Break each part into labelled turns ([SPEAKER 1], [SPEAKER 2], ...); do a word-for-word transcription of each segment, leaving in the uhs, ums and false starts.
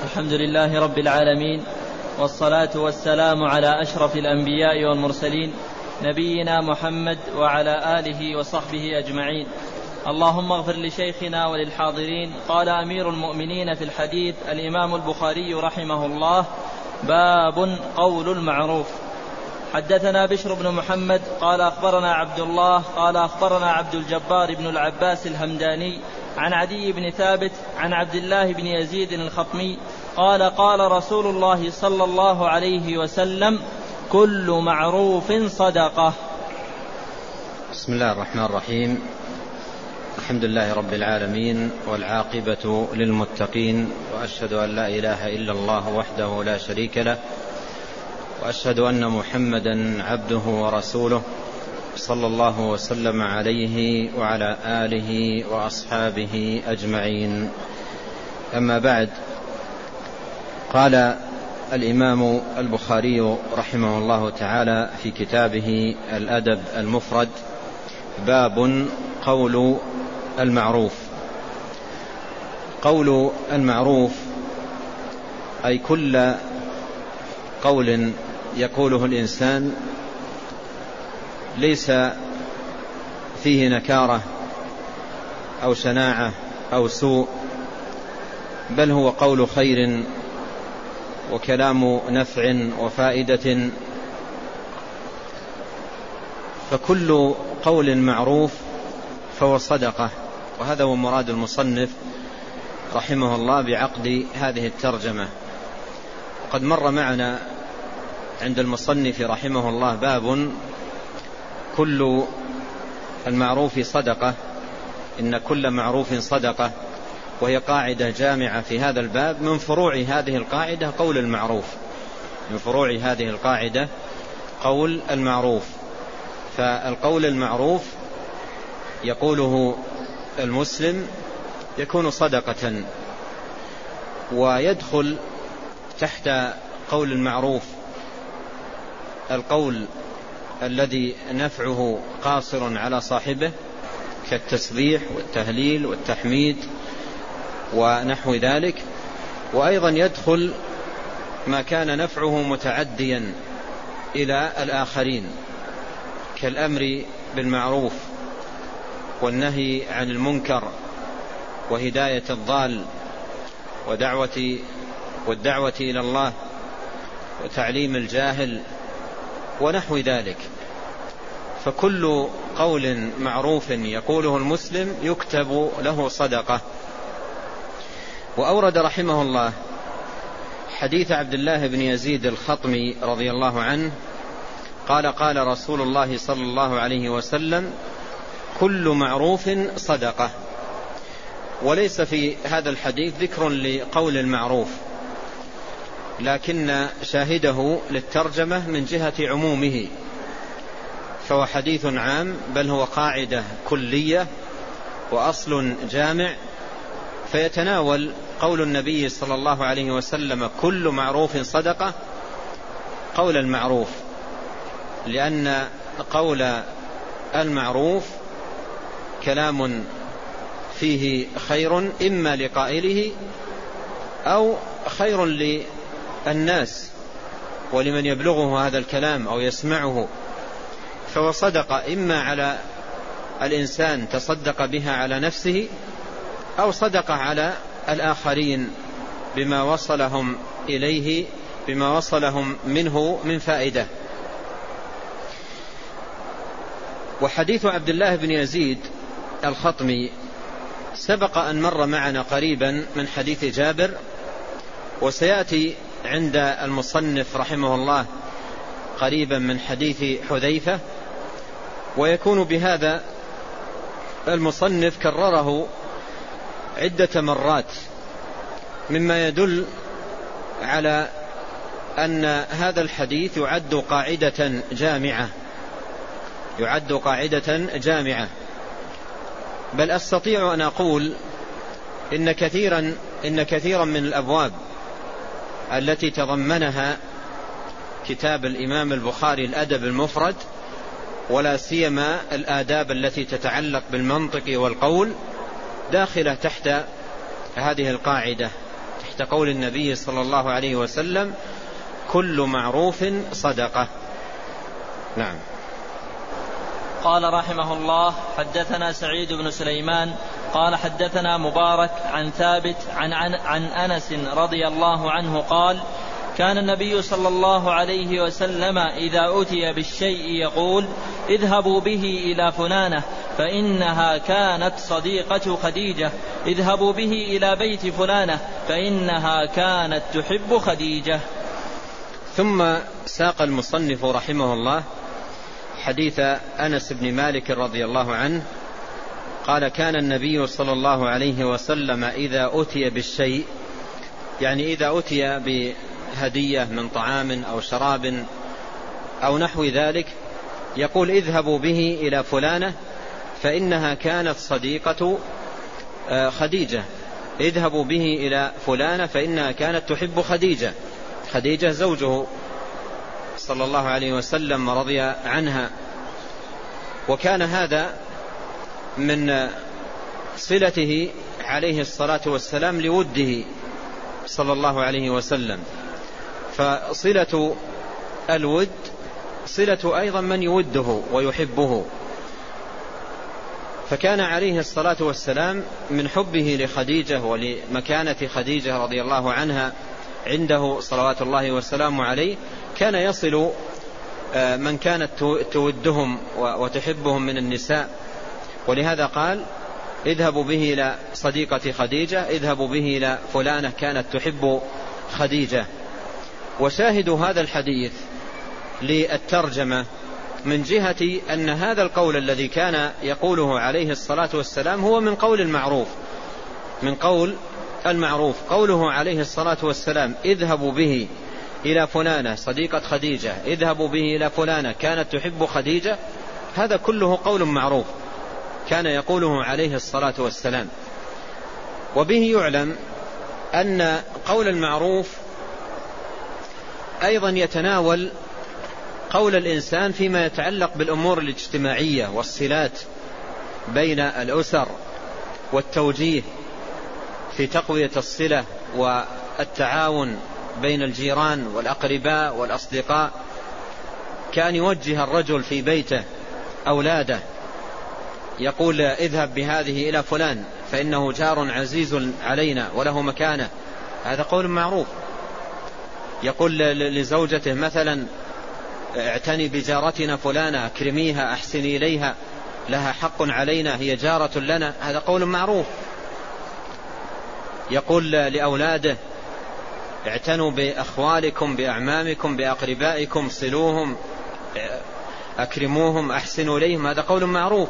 [SPEAKER 1] الحمد لله رب العالمين، والصلاة والسلام على أشرف الأنبياء والمرسلين نبينا محمد وعلى آله وصحبه أجمعين. اللهم اغفر لشيخنا وللحاضرين. قال أمير المؤمنين في الحديث الإمام البخاري رحمه الله: باب قول المعروف. حدثنا بشر بن محمد قال أخبرنا عبد الله قال أخبرنا عبد الجبار بن العباس الهمداني عن عدي بن ثابت عن عبد الله بن يزيد الخطمي قال قال رسول الله صلى الله عليه وسلم: كل معروف صدقة.
[SPEAKER 2] بسم الله الرحمن الرحيم. الحمد لله رب العالمين، والعاقبة للمتقين، وأشهد أن لا إله إلا الله وحده لا شريك له، وأشهد أن محمدا عبده ورسوله صلى الله وسلم عليه وعلى آله وأصحابه أجمعين. أما بعد، قال الإمام البخاري رحمه الله تعالى في كتابه الأدب المفرد: باب قول المعروف. قول المعروف أي كل قول يقوله الإنسان ليس فيه نكارة أو شناعة أو سوء، بل هو قول خير وكلام نفع وفائدة. فكل قول معروف فهو صدقة، وهذا هو مراد المصنف رحمه الله بعقد هذه الترجمة. وقد مر معنا عند المصنف رحمه الله باب كل المعروف صدقة، إن كل معروف صدقة، وهي قاعدة جامعة في هذا الباب. من فروع هذه القاعدة قول المعروف، من فروع هذه القاعدة قول المعروف. فالقول المعروف يقوله المسلم يكون صدقة، ويدخل تحت قول المعروف القول الذي نفعه قاصر على صاحبه كالتسبيح والتهليل والتحميد ونحو ذلك، وأيضا يدخل ما كان نفعه متعديا إلى الآخرين كالأمر بالمعروف والنهي عن المنكر وهداية الضال ودعوة والدعوة إلى الله وتعليم الجاهل ونحو ذلك. فكل قول معروف يقوله المسلم يكتب له صدقة. وأورد رحمه الله حديث عبد الله بن يزيد الخطمي رضي الله عنه قال قال رسول الله صلى الله عليه وسلم: كل معروف صدقة. وليس في هذا الحديث ذكر لقول المعروف، لكن شاهده للترجمة من جهة عمومه، فهو حديث عام، بل هو قاعدة كلية وأصل جامع، فيتناول قول النبي صلى الله عليه وسلم: كل معروف صدقة، قول المعروف، لأن قول المعروف كلام فيه خير إما لقائله أو خير للناس ولمن يبلغه هذا الكلام أو يسمعه. فهو صدقة إما على الإنسان تصدق بها على نفسه، أو صدقة على الآخرين بما وصلهم إليه، بما وصلهم منه من فائدة. وحديث عبد الله بن يزيد الخطمي سبق أن مر معنا قريبا من حديث جابر، وسيأتي عند المصنف رحمه الله قريبا من حديث حذيفة، ويكون بهذا المصنف كرره عدة مرات، مما يدل على أن هذا الحديث يعد قاعدة جامعة، يعد قاعدة جامعة. بل أستطيع أن أقول إن كثيرا إن كثيرا من الأبواب التي تضمنها كتاب الإمام البخاري الأدب المفرد، ولا سيما الآداب التي تتعلق بالمنطق والقول، داخلة تحت هذه القاعدة، تحت قول النبي صلى الله عليه وسلم: كل معروف صدقة. نعم.
[SPEAKER 1] قال رحمه الله: حدثنا سعيد بن سليمان قال حدثنا مبارك عن ثابت عن, عن, عن أنس رضي الله عنه قال: كان النبي صلى الله عليه وسلم إذا أتي بالشيء يقول: اذهبوا به إلى فلانة فإنها كانت صديقة خديجة، اذهبوا به إلى بيت فلانة فإنها كانت تحب خديجة.
[SPEAKER 2] ثم ساق المصنف رحمه الله حديث أنس بن مالك رضي الله عنه قال: كان النبي صلى الله عليه وسلم إذا أتي بالشيء، يعني إذا أتي بهدية من طعام أو شراب أو نحو ذلك، يقول: اذهبوا به إلى فلانة فإنها كانت صديقة خديجة، اذهبوا به إلى فلانة فإنها كانت تحب خديجة. خديجة زوجه صلى الله عليه وسلم رضي عنها، وكان هذا من صلته عليه الصلاة والسلام لوده صلى الله عليه وسلم. فصلة الود صلة أيضا من يوده ويحبه، فكان عليه الصلاة والسلام من حبه لخديجة ولمكانة خديجة رضي الله عنها عنده صلوات الله والسلام عليه، كان يصل من كانت تودهم وتحبهم من النساء، ولهذا قال: اذهبوا به إلى صديقة خديجة، اذهبوا به إلى فلانة كانت تحب خديجة. وشاهد هذا الحديث للترجمة من جهة أن هذا القول الذي كان يقوله عليه الصلاة والسلام هو من قول المعروف، من قول المعروف. قوله عليه الصلاة والسلام: اذهبوا به إلى فلانة صديقة خديجة، اذهبوا به إلى فلانة كانت تحب خديجة، هذا كله قول معروف كان يقوله عليه الصلاة والسلام. وبه يعلم أن قول المعروف أيضا يتناول قول الإنسان فيما يتعلق بالأمور الاجتماعية والصلات بين الأسر، والتوجيه في تقوية الصلة والتعاون بين الجيران والأقرباء والأصدقاء، كان يوجه الرجل في بيته أولاده يقول: اذهب بهذه إلى فلان فإنه جار عزيز علينا وله مكانة، هذا قول معروف. يقول لزوجته مثلا: اعتني بجارتنا فلانة، اكرميها، احسني إليها، لها حق علينا، هي جارة لنا، هذا قول معروف. يقول لأولاده: اعتنوا بأخوالكم، بأعمامكم، بأقربائكم، صلوهم، أكرموهم، أحسنوا إليهم، هذا قول معروف.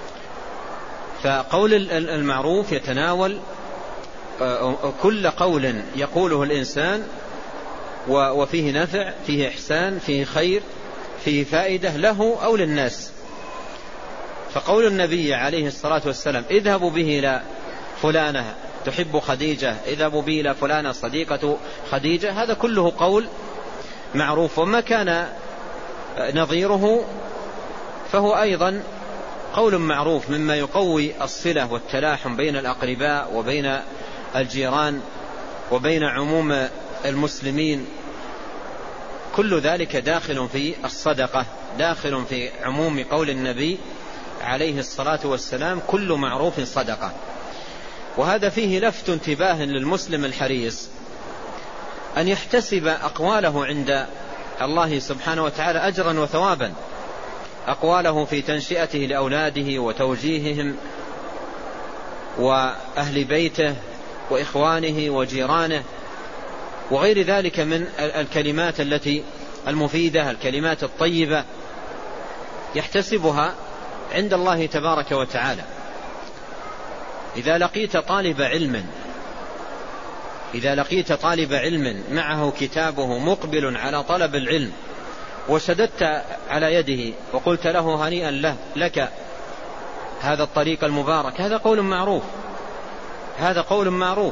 [SPEAKER 2] فقول المعروف يتناول كل قول يقوله الإنسان وفيه نفع، فيه إحسان، فيه خير، فيه فائدة له أو للناس. فقول النبي عليه الصلاة والسلام: اذهبوا به إلى فلانة تحب خديجة، اذهبوا به إلى فلانة صديقة خديجة، هذا كله قول معروف. وما كان نظيره فهو أيضا قول معروف مما يقوي الصلة والتلاحم بين الأقرباء وبين الجيران وبين عموم المسلمين، كل ذلك داخل في الصدقة، داخل في عموم قول النبي عليه الصلاة والسلام: كل معروف صدقة. وهذا فيه لفت انتباه للمسلم الحريص أن يحتسب أقواله عند الله سبحانه وتعالى أجرا وثوابا، أقواله في تنشئته لأولاده وتوجيههم وأهل بيته وإخوانه وجيرانه وغير ذلك من الكلمات التي المفيدة، الكلمات الطيبة، يحتسبها عند الله تبارك وتعالى. إذا لقيت طالب علم إذا لقيت طالب علم معه كتابه مقبل على طلب العلم وشددت على يده وقلت له: هنيئا له لك هذا الطريق المبارك، هذا قول معروف، هذا قول معروف.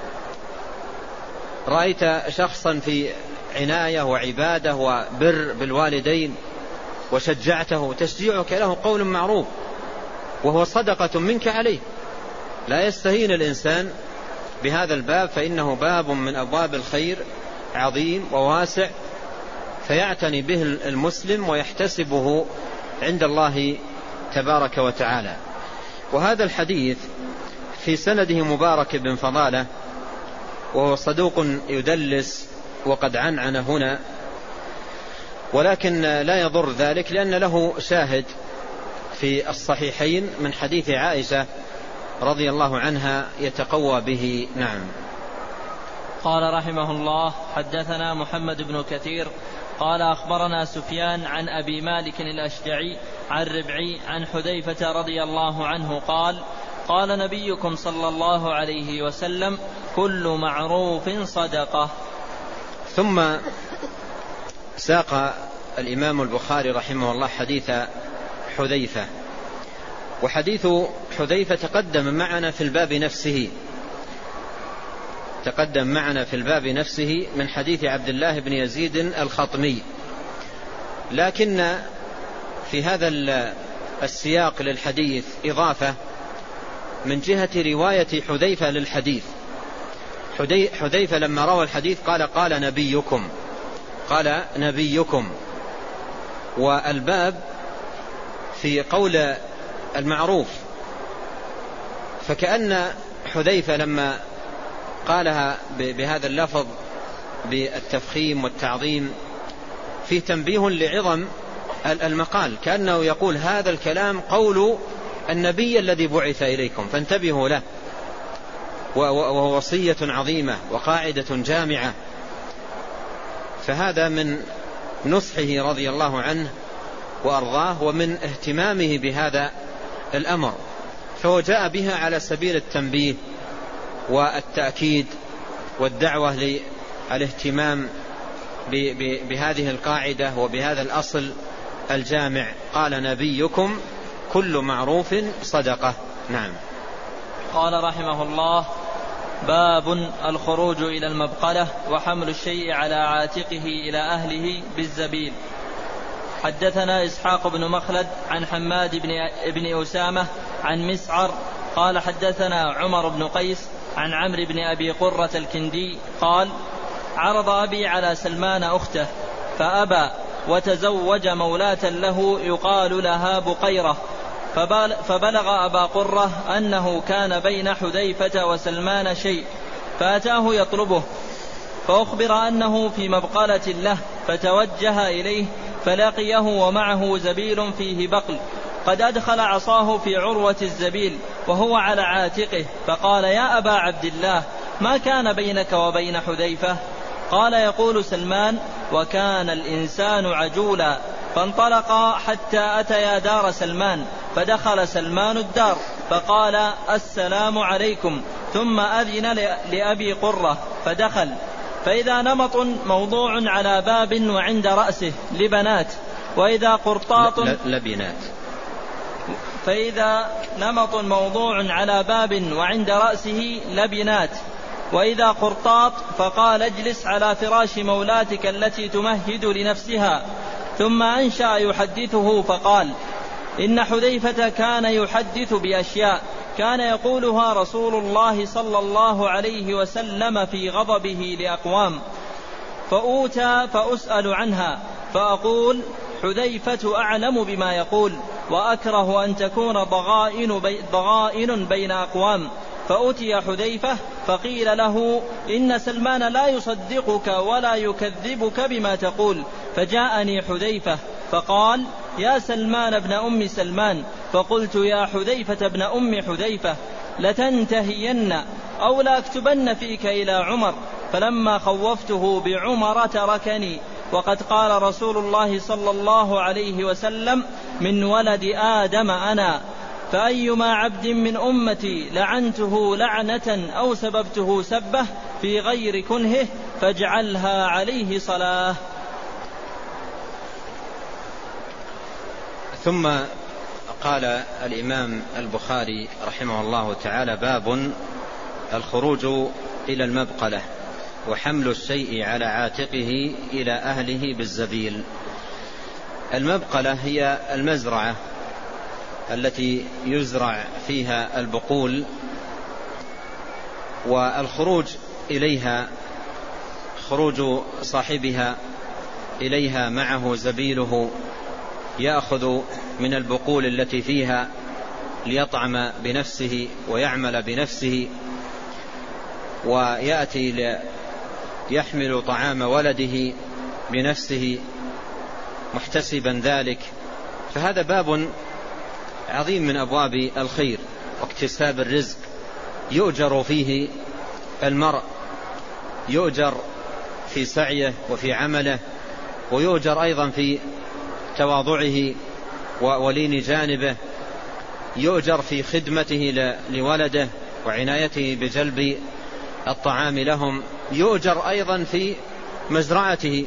[SPEAKER 2] رأيت شخصا في عناية وعبادة وبر بالوالدين وشجعته، تشجيعك له قول معروف وهو صدقة منك عليه. لا يستهين الإنسان بهذا الباب فإنه باب من أبواب الخير عظيم وواسع، فيعتني به المسلم ويحتسبه عند الله تبارك وتعالى. وهذا الحديث في سنده مبارك بن فضالة، وهو صدوق يدلس وقد عنعن هنا، ولكن لا يضر ذلك لأن له شاهد في الصحيحين من حديث عائشة رضي الله عنها يتقوى به. نعم.
[SPEAKER 1] قال رحمه الله: حدثنا محمد بن كثير قال أخبرنا سفيان عن أبي مالك الأشجعي عن ربعي عن حذيفة رضي الله عنه قال: قال نبيكم صلى الله عليه وسلم: كل معروف صدقة.
[SPEAKER 2] ثم ساق الإمام البخاري رحمه الله حديث حذيفة، وحديث حذيفة تقدم معنا في الباب نفسه تقدم معنا في الباب نفسه من حديث عبد الله بن يزيد الخطمي، لكن في هذا السياق للحديث إضافة من جهة رواية حذيفة للحديث. حذيفة لما روى الحديث قال: قال نبيكم قال نبيكم والباب في قول المعروف، فكأن حذيفة لما قالها بهذا اللفظ بالتفخيم والتعظيم فيه تنبيه لعظم المقال، كأنه يقول هذا الكلام قول النبي الذي بعث إليكم فانتبهوا له، وهو وصية عظيمة وقاعدة جامعة. فهذا من نصحه رضي الله عنه وأرضاه ومن اهتمامه بهذا الأمر، فهو جاء بها على سبيل التنبيه والتأكيد والدعوة للاهتمام بهذه القاعدة وبهذا الأصل الجامع. قال نبيكم: كل معروف صدقة. نعم.
[SPEAKER 1] قال رحمه الله: باب الخروج إلى المبقلة وحمل الشيء على عاتقه إلى أهله بالزبيل. حدثنا إسحاق بن مخلد عن حماد بن أسامة عن مسعر قال: حدثنا عمر بن قيس عن عمرو بن أبي قرة الكندي قال: عرض أبي على سلمان أخته فأبى، وتزوج مولاة له يقال لها بقيرة، فبلغ أبا قرة أنه كان بين حذيفة وسلمان شيء، فأتاه يطلبه، فأخبر أنه في مبقلة له، فتوجه إليه فلقيه ومعه زبيل فيه بقل، قد أدخل عصاه في عروة الزبيل وهو على عاتقه، فقال: يا أبا عبد الله، ما كان بينك وبين حذيفة؟ قال: يقول سلمان: وكان الإنسان عجولا. فانطلقا حتى أتيا دار سلمان، فدخل سلمان الدار فقال: السلام عليكم، ثم أذن لأبي قرة فدخل، فإذا نمط موضوع على باب وعند رأسه لبنات، وإذا قرطاط
[SPEAKER 2] لبنات
[SPEAKER 1] فإذا نمط موضوع على باب وعند رأسه لبنات، وإذا قرطاط، فقال: اجلس على فراش مولاتك التي تمهد لنفسها. ثم أنشأ يحدثه فقال: إن حذيفة كان يحدث بأشياء كان يقولها رسول الله صلى الله عليه وسلم في غضبه لأقوام، فأوتى فأسأل عنها، فأقول: حذيفة أعلم بما يقول، وأكره أن تكون ضغائن, بي ضغائن بين أقوام. فأتي حذيفة فقيل له: إن سلمان لا يصدقك ولا يكذبك بما تقول. فجاءني حذيفة فقال: يا سلمان ابن أم سلمان. فقلت: يا حذيفة ابن أم حذيفة، لتنتهين أو لا أكتبن فيك إلى عمر. فلما خوفته بعمر تركني، وقد قال رسول الله صلى الله عليه وسلم: من ولد آدم أنا، فأيما عبد من أمتي لعنته لعنة أو سببته سبه في غير كنهه فاجعلها عليه صلاة.
[SPEAKER 2] ثم قال الإمام البخاري رحمه الله تعالى: باب الخروج إلى المبقلة وحمل الشيء على عاتقه إلى أهله بالزبيل. المبقلة هي المزرعة التي يزرع فيها البقول والخروج إليها، خروج صاحبها إليها معه زبيله يأخذ من البقول التي فيها ليطعم بنفسه ويعمل بنفسه، ويأتي يحمل طعام ولده بنفسه محتسبا ذلك. فهذا باب عظيم من أبواب الخير واكتساب الرزق، يؤجر فيه المرء، يؤجر في سعيه وفي عمله، ويؤجر أيضا في تواضعه ولين جانبه، يؤجر في خدمته لولده وعنايته بجلب الطعام لهم، يؤجر أيضا في مزرعته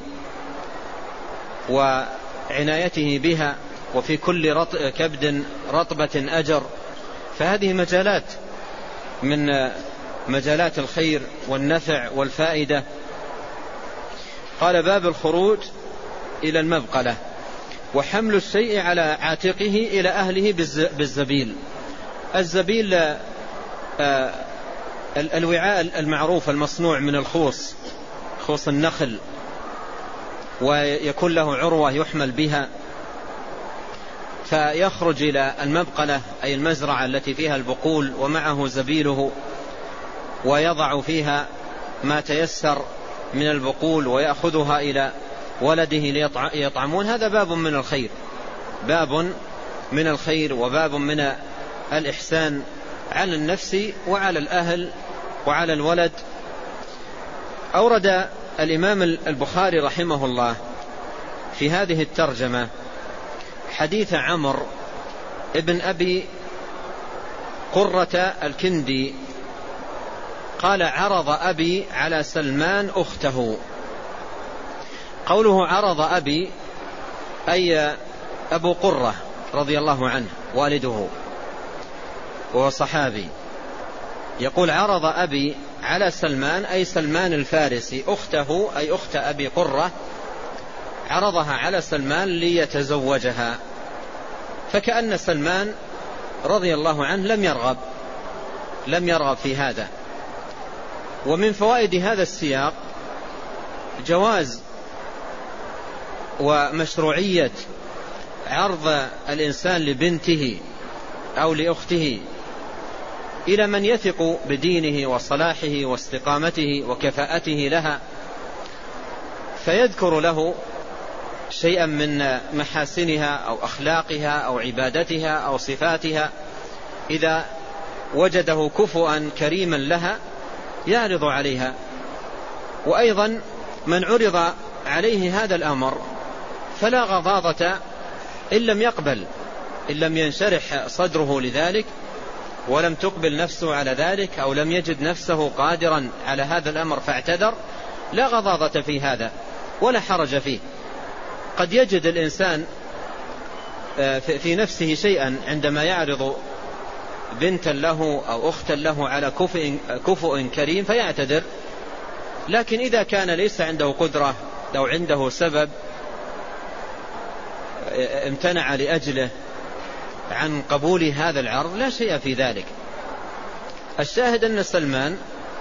[SPEAKER 2] وعنايته بها، وفي كل رط... كبد رطبة أجر. فهذه مجالات من مجالات الخير والنفع والفائدة. قال باب الخروج إلى المبقلة وحمل الشيء على عاتقه إلى أهله بالزبيل. الزبيل آه الوعاء المعروف المصنوع من الخوص، خوص النخل، ويكون له عروة يحمل بها، فيخرج إلى المبقلة أي المزرعة التي فيها البقول ومعه زبيله، ويضع فيها ما تيسر من البقول ويأخذها إلى ولده ليطعمون. هذا باب من الخير، باب من الخير وباب من الإحسان على النفس وعلى الأهل وعلى الولد. أورد الإمام البخاري رحمه الله في هذه الترجمة حديث عمرو ابن أبي قرة الكندي قال عرض أبي على سلمان أخته. قوله عرض أبي أي أبو قرة رضي الله عنه والده وهو صحابي، يقول عرض أبي على سلمان أي سلمان الفارسي، أخته أي أخت أبي قرة عرضها على سلمان ليتزوجها، فكأن سلمان رضي الله عنه لم يرغب لم يرغب في هذا. ومن فوائد هذا السياق جواز ومشروعية عرض الإنسان لبنته أو لأخته إلى من يثق بدينه وصلاحه واستقامته وكفاءته لها، فيذكر له شيئا من محاسنها أو أخلاقها أو عبادتها أو صفاتها، إذا وجده كفؤا كريما لها يعرض عليها. وأيضا من عرض عليه هذا الأمر فلا غضاضة إن لم يقبل، إن لم ينشرح صدره لذلك ولم تقبل نفسه على ذلك أو لم يجد نفسه قادرا على هذا الأمر فاعتذر، لا غضاضة في هذا ولا حرج فيه. قد يجد الإنسان في نفسه شيئا عندما يعرض بنتا له أو أختا له على كفء, كفء كريم فيعتذر، لكن إذا كان ليس عنده قدرة أو عنده سبب امتنع لأجله عن قبول هذا العرض لا شيء في ذلك. الشاهد أن سلمان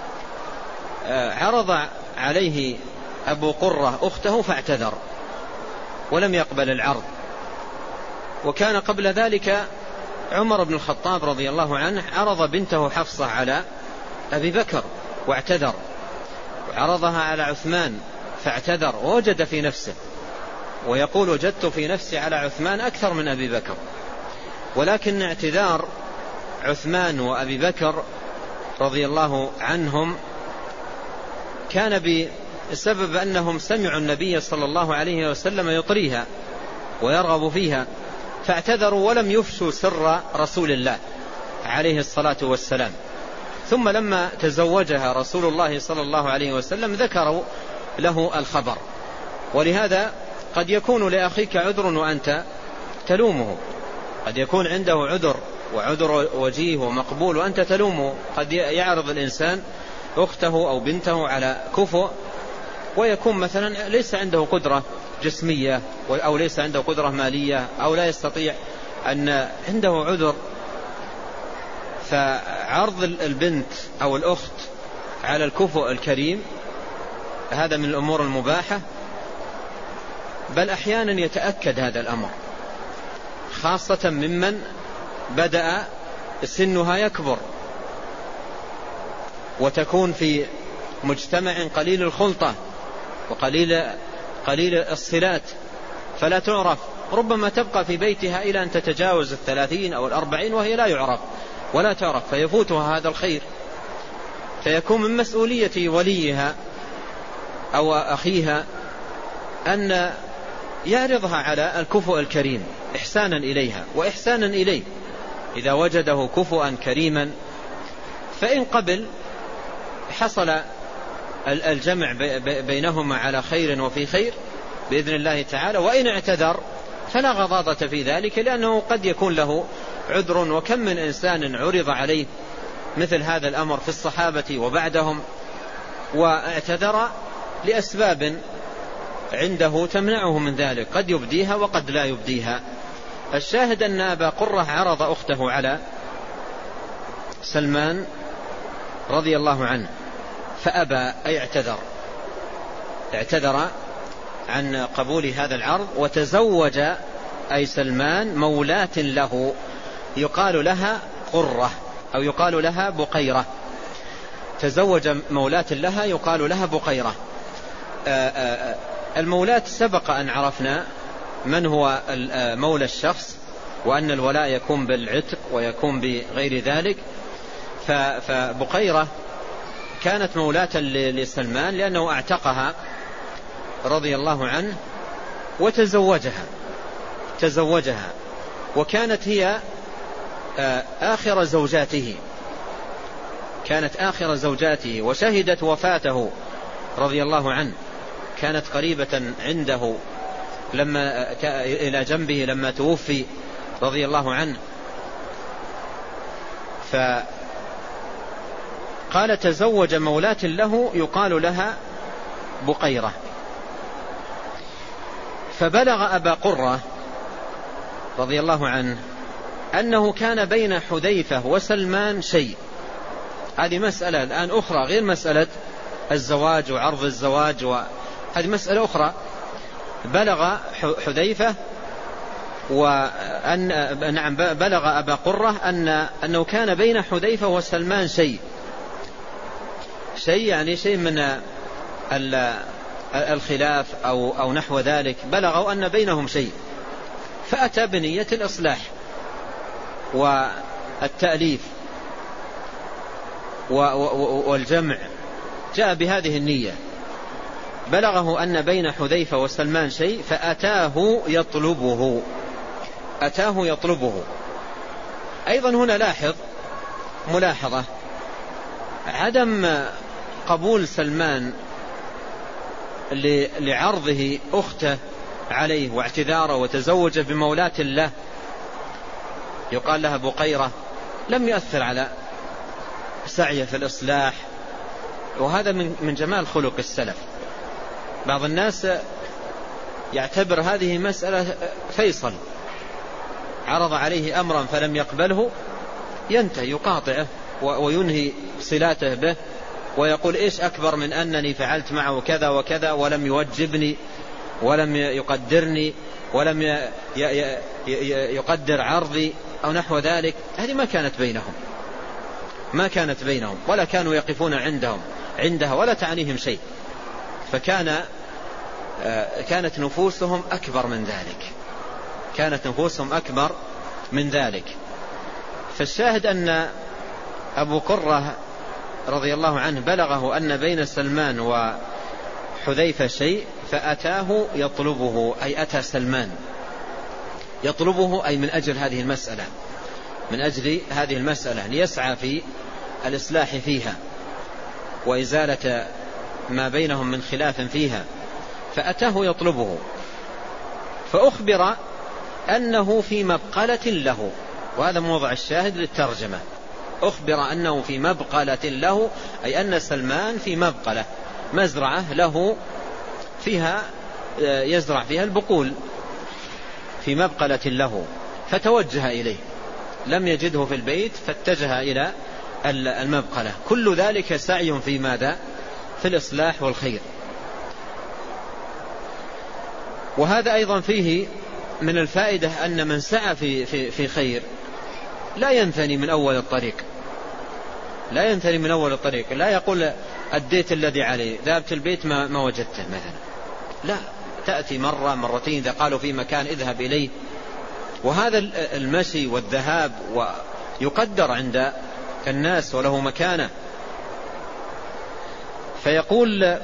[SPEAKER 2] عرض عليه أبو قرة أخته فاعتذر ولم يقبل العرض. وكان قبل ذلك عمر بن الخطاب رضي الله عنه عرض بنته حفصة على أبي بكر واعتذر، وعرضها على عثمان فاعتذر ووجد في نفسه، ويقول وجدت في نفسي على عثمان أكثر من أبي بكر. ولكن اعتذار عثمان وأبي بكر رضي الله عنهم كان بسبب أنهم سمعوا النبي صلى الله عليه وسلم يطريها ويرغب فيها، فاعتذروا ولم يفشوا سر رسول الله عليه الصلاة والسلام. ثم لما تزوجها رسول الله صلى الله عليه وسلم ذكروا له الخبر. ولهذا قد يكون لأخيك عذر وأنت تلومه، قد يكون عنده عذر وعذر وجيه ومقبول وأنت تلومه. قد يعرض الإنسان أخته أو بنته على كفؤ ويكون مثلا ليس عنده قدرة جسمية أو ليس عنده قدرة مالية أو لا يستطيع أن عنده عذر، فعرض البنت أو الأخت على الكفؤ الكريم هذا من الأمور المباحة، بل أحيانا يتأكد هذا الأمر، خاصة ممن بدأ سنها يكبر وتكون في مجتمع قليل الخلطة وقليل قليل الصلات فلا تعرف، ربما تبقى في بيتها إلى أن تتجاوز الثلاثين أو الأربعين وهي لا يعرف ولا تعرف، فيفوتها هذا الخير، فيكون من مسؤولية وليها أو أخيها أن يعرضها على الكفؤ الكريم إحسانا إليها وإحسانا إليه، إذا وجده كفؤا كريما فإن قبل حصل الجمع بينهما على خير وفي خير بإذن الله تعالى، وإن اعتذر فلا غضاضة في ذلك، لأنه قد يكون له عذر، وكم من إنسان عرض عليه مثل هذا الأمر في الصحابة وبعدهم واعتذر لأسباب عنده تمنعه من ذلك، قد يبديها وقد لا يبديها. الشاهد أن أبا قرة عرض أخته على سلمان رضي الله عنه فأبى، أي اعتذر اعتذر عن قبول هذا العرض، وتزوج أي سلمان مولاة له يقال لها قرة أو يقال لها بقيرة، تزوج مولاة لها يقال لها بقيرة. المولاة سبق أن عرفنا من هو مولى الشخص، وأن الولاء يكون بالعتق ويكون بغير ذلك، فبقيرة كانت مولاة لسلمان لأنه اعتقها رضي الله عنه وتزوجها تزوجها وكانت هي آخر زوجاته كانت آخر زوجاته وشهدت وفاته رضي الله عنه، كانت قريبة عنده لما إلى جنبه لما توفي رضي الله عنه. فقال تزوج مولاة له يقال لها بقيرة. فبلغ أبا قرة رضي الله عنه أنه كان بين حذيفة وسلمان شيء. هذه مسألة الآن أخرى غير مسألة الزواج وعرض الزواج، وهذه مسألة أخرى. بلغ حذيفة وأن نعم بلغ أبا قرة أن أنه كان بين حذيفة وسلمان شيء شيء يعني شيء من الخلاف أو أو نحو ذلك، بلغوا أن بينهم شيء، فأتى بنية الإصلاح والتأليف والجمع، جاء بهذه النية. بلغه أن بين حذيفة وسلمان شيء فأتاه يطلبه أتاه يطلبه. أيضا هنا لاحظ ملاحظة عدم قبول سلمان لعرضه أخته عليه واعتذاره وتزوج بمولاة له يقال لها بقيرة لم يؤثر على سعيه في الإصلاح، وهذا من جمال خلق السلف. بعض الناس يعتبر هذه مسألة فيصل، عرض عليه أمرا فلم يقبله ينتهي يقاطعه وينهي صلاته به ويقول إيش أكبر من أنني فعلت معه كذا وكذا ولم يوجبني ولم يقدرني ولم يقدر عرضي أو نحو ذلك. هذه ما كانت بينهم ما كانت بينهم ولا كانوا يقفون عندهم عندها ولا تعنيهم شيء، فكان كانت نفوسهم أكبر من ذلك كانت نفوسهم أكبر من ذلك. فالشاهد أن أبو قرة رضي الله عنه بلغه أن بين سلمان وحذيفة شيء فأتاه يطلبه، أي أتى سلمان يطلبه أي من أجل هذه المسألة من أجل هذه المسألة ليسعى في الإصلاح فيها وإزالة ما بينهم من خلاف فيها، فأتاه يطلبه. فأخبر أنه في مبقلة له، وهذا موضع الشاهد للترجمة، أخبر أنه في مبقلة له أي أن سلمان في مبقلة مزرعة له فيها يزرع فيها البقول، في مبقلة له، فتوجه إليه، لم يجده في البيت فاتجه إلى المبقلة. كل ذلك سعي في ماذا؟ في الإصلاح والخير. وهذا أيضا فيه من الفائدة أن من سعى في, في, في خير لا ينثني من أول الطريق، لا ينثني من أول الطريق، لا يقول أديت الذي عليه، ذهبت البيت ما, ما وجدته مثلا، لا، تأتي مرة مرتين، إذا قالوا في مكان اذهب إليه. وهذا المشي والذهاب ويقدر عند الناس وله مكانة. فيقول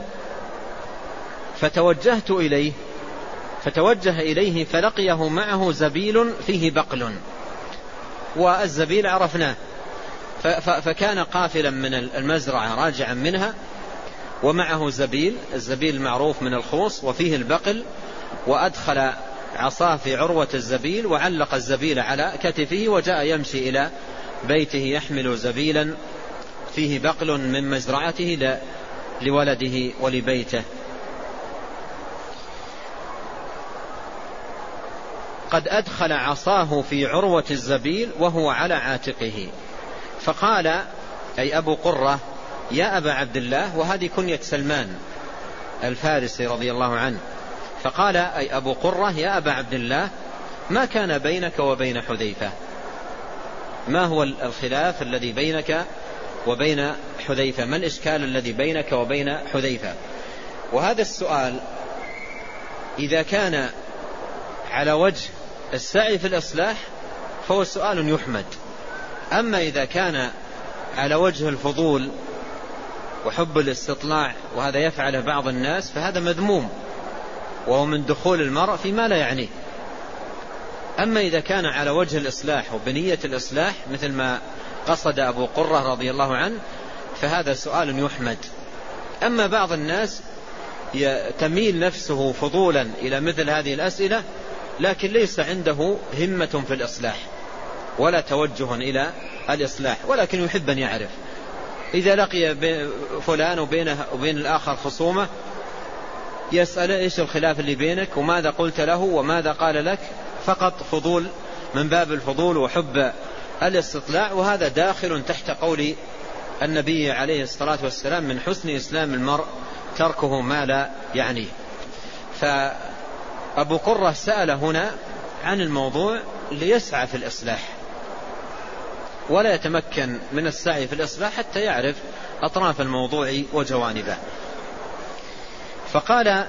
[SPEAKER 2] فتوجهت إليه فتوجه إليه فلقيه معه زبيل فيه بقل، والزبيل عرفناه، فكان قافلا من المزرعة راجعا منها ومعه زبيل، الزبيل معروف من الخوص وفيه البقل، وأدخل عصاه في عروة الزبيل وعلق الزبيل على كتفه وجاء يمشي إلى بيته يحمل زبيلا فيه بقل من مزرعته لولده ولبيته. قد أدخل عصاه في عروة الزبيل وهو على عاتقه، فقال أي أبو قرة يا أبا عبد الله، وهذه كنية سلمان الفارسي رضي الله عنه، فقال أي أبو قرة يا أبا عبد الله ما كان بينك وبين حذيفة؟ ما هو الخلاف الذي بينك وبين حذيفة؟ ما الإشكال الذي بينك وبين حذيفة؟ وهذا السؤال إذا كان على وجه السعي في الإصلاح فهو سؤال يحمد، أما إذا كان على وجه الفضول وحب الاستطلاع وهذا يفعله بعض الناس فهذا مذموم، وهو من دخول المرء فيما لا يعنيه. أما إذا كان على وجه الإصلاح وبنية الإصلاح مثل ما قصد أبو قرة رضي الله عنه فهذا سؤال يحمد. أما بعض الناس تميل نفسه فضولا إلى مثل هذه الأسئلة لكن ليس عنده همة في الإصلاح ولا توجه إلى الإصلاح، ولكن يحب أن يعرف. إذا لقي فلان وبينه وبين الآخر خصومة يسأل إيش الخلاف اللي بينك وماذا قلت له وماذا قال لك، فقط فضول من باب الفضول وحب الاستطلاع، وهذا داخل تحت قول النبي عليه الصلاة والسلام من حسن إسلام المرء تركه ما لا يعنيه. فأبو قرة سأل هنا عن الموضوع ليسعى في الإصلاح ولا يتمكن من السعي في الإصلاح حتى يعرف أطراف الموضوع وجوانبه. فقال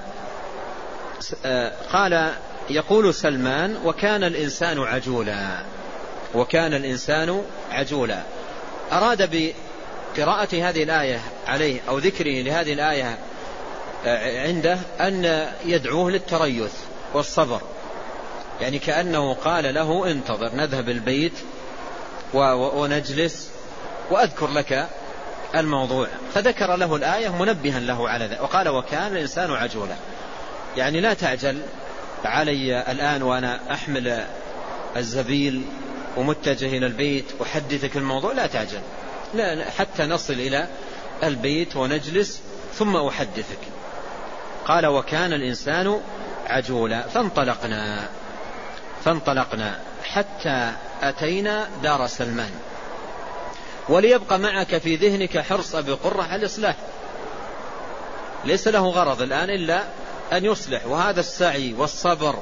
[SPEAKER 2] قال يقول سلمان وكان الإنسان عجولا، وكان الإنسان عجولا، أراد بقراءة هذه الآية عليه أو ذكره لهذه الآية عنده أن يدعوه للتريث والصبر، يعني كأنه قال له انتظر نذهب البيت ونجلس وأذكر لك الموضوع، فذكر له الآية منبها له على ذلك، وقال وكان الإنسان عجولا، يعني لا تعجل علي الآن وأنا أحمل الزبيل ومتجه إلى البيت أحدثك الموضوع، لا تعجل، لا حتى نصل إلى البيت ونجلس ثم أحدثك. قال وكان الإنسان عجولا فانطلقنا فانطلقنا حتى أتينا دار سلمان. وليبقى معك في ذهنك حرص أبي قرة على الإصلاح، ليس له غرض الآن إلا أن يصلح، وهذا السعي والصبر